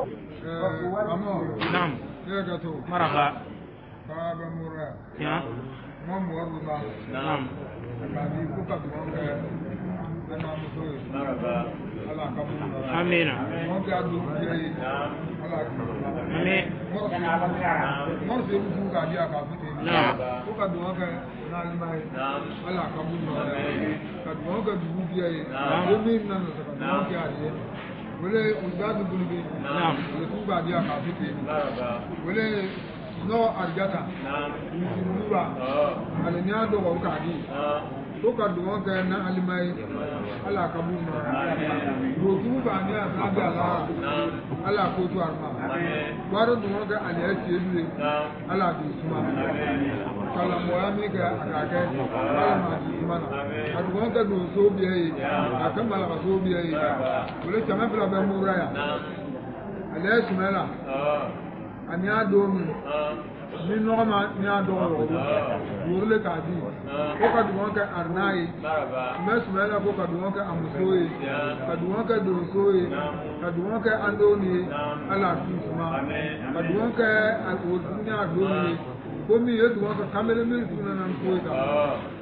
نعم مرحبا baba mura يا mo mo ba نعم ka bi ku ka do ana mo so maraba Allah ka mu امين mo ga do je Allah ka امين mo se bu ga dia ka fute نعم ku ka do ka na limai Allah ka mu ka do ka du dia ye o mi na no ka mo ga dia wole udadu bulbi نعم le ku ga dia ka fute wole no arjata nura alenya do ko ka di to ka do ka na alimai ala ka bu ma ro ku ba ni asa bi ala ko to arma baro do ka ali ati edu ala bi suma kala mo ya mi ka akake ala ma di suma na adu ko ka do so bi yi aka mala ka so bi yi wole chama bla ba mura ya ali esmela ani adomi ni nɔgɔma ni a dɔgɔ wurule k'a di ko ka dugawu kɛ arina ye mɛ sumɛla ko ka dugawu kɛ a muso ye ka dugawu kɛ donso ye ka dugawu kɛ an doni ye ala a tun suma ka dugawu kɛ ni a doni ye ko min ye dugawu kɛ kamalen min tun nana ko ye kan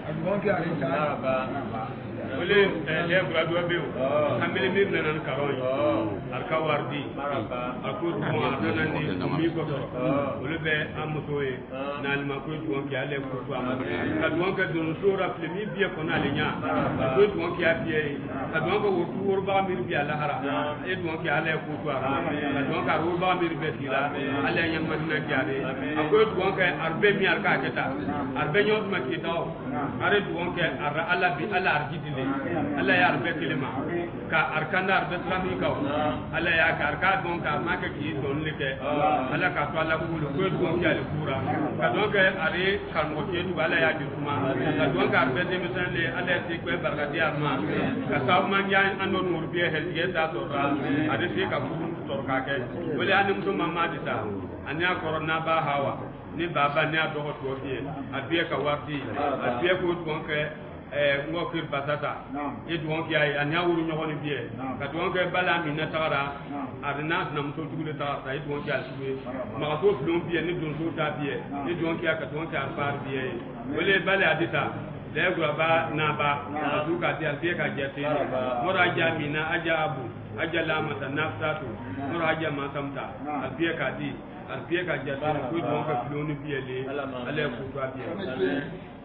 aduwan ke ari ta wole le gradu be o kamele mi nan karoy arka wardi aku mo adana ni mi ko to wole be amutoye na alma ko duwan ke ale ko to amade ka duwan ke don sura plemi biye ko na lenya ko duwan ke abiye ka duwan ko wor ba mi bi ala hara e duwan ke ale ko to ara ka duwan ka wor ba mi be tira ale nyam madina jare ako duwan ke arbe mi arka keta arbe nyot ma kita are duwan ke ara ala bi ala arjidile Allah ya arbe kilima ka arkanda arbe islami ka Allah ya ka arka don ka maka ki don leke Allah ka to Allah ku ko don ya kura ka don ka are kan mo ke du Allah ya ji kuma ka don ka arbe de misan le Allah ti ko barkati arma ka sa man ya anon mur biye hel ye da to ra ade ti ka ku to ka ke wala anim to mamma di ta anya korona ba hawa ni baba ni adogo to biye abiye ka wati abiye ko don ka ngokir basata edwon ki ay anya wuru nyogoni biye ka don ke bala mi na tara arna na mto tugule tara edwon ki alsuwe ma ko flon biye ni don so ta biye edwon ki ka don ki afar biye wele bala adita le gura ba na ba du ka ti albiye ka jete mora jamina aja abu aja lama tanafsatu mora aja masamta albiye ka di albiye ka jete ko don ke flon biye le ale ko to biye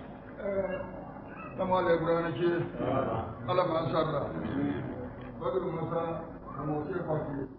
Sama le brana ke ala ma sarra badru masa mo ke fa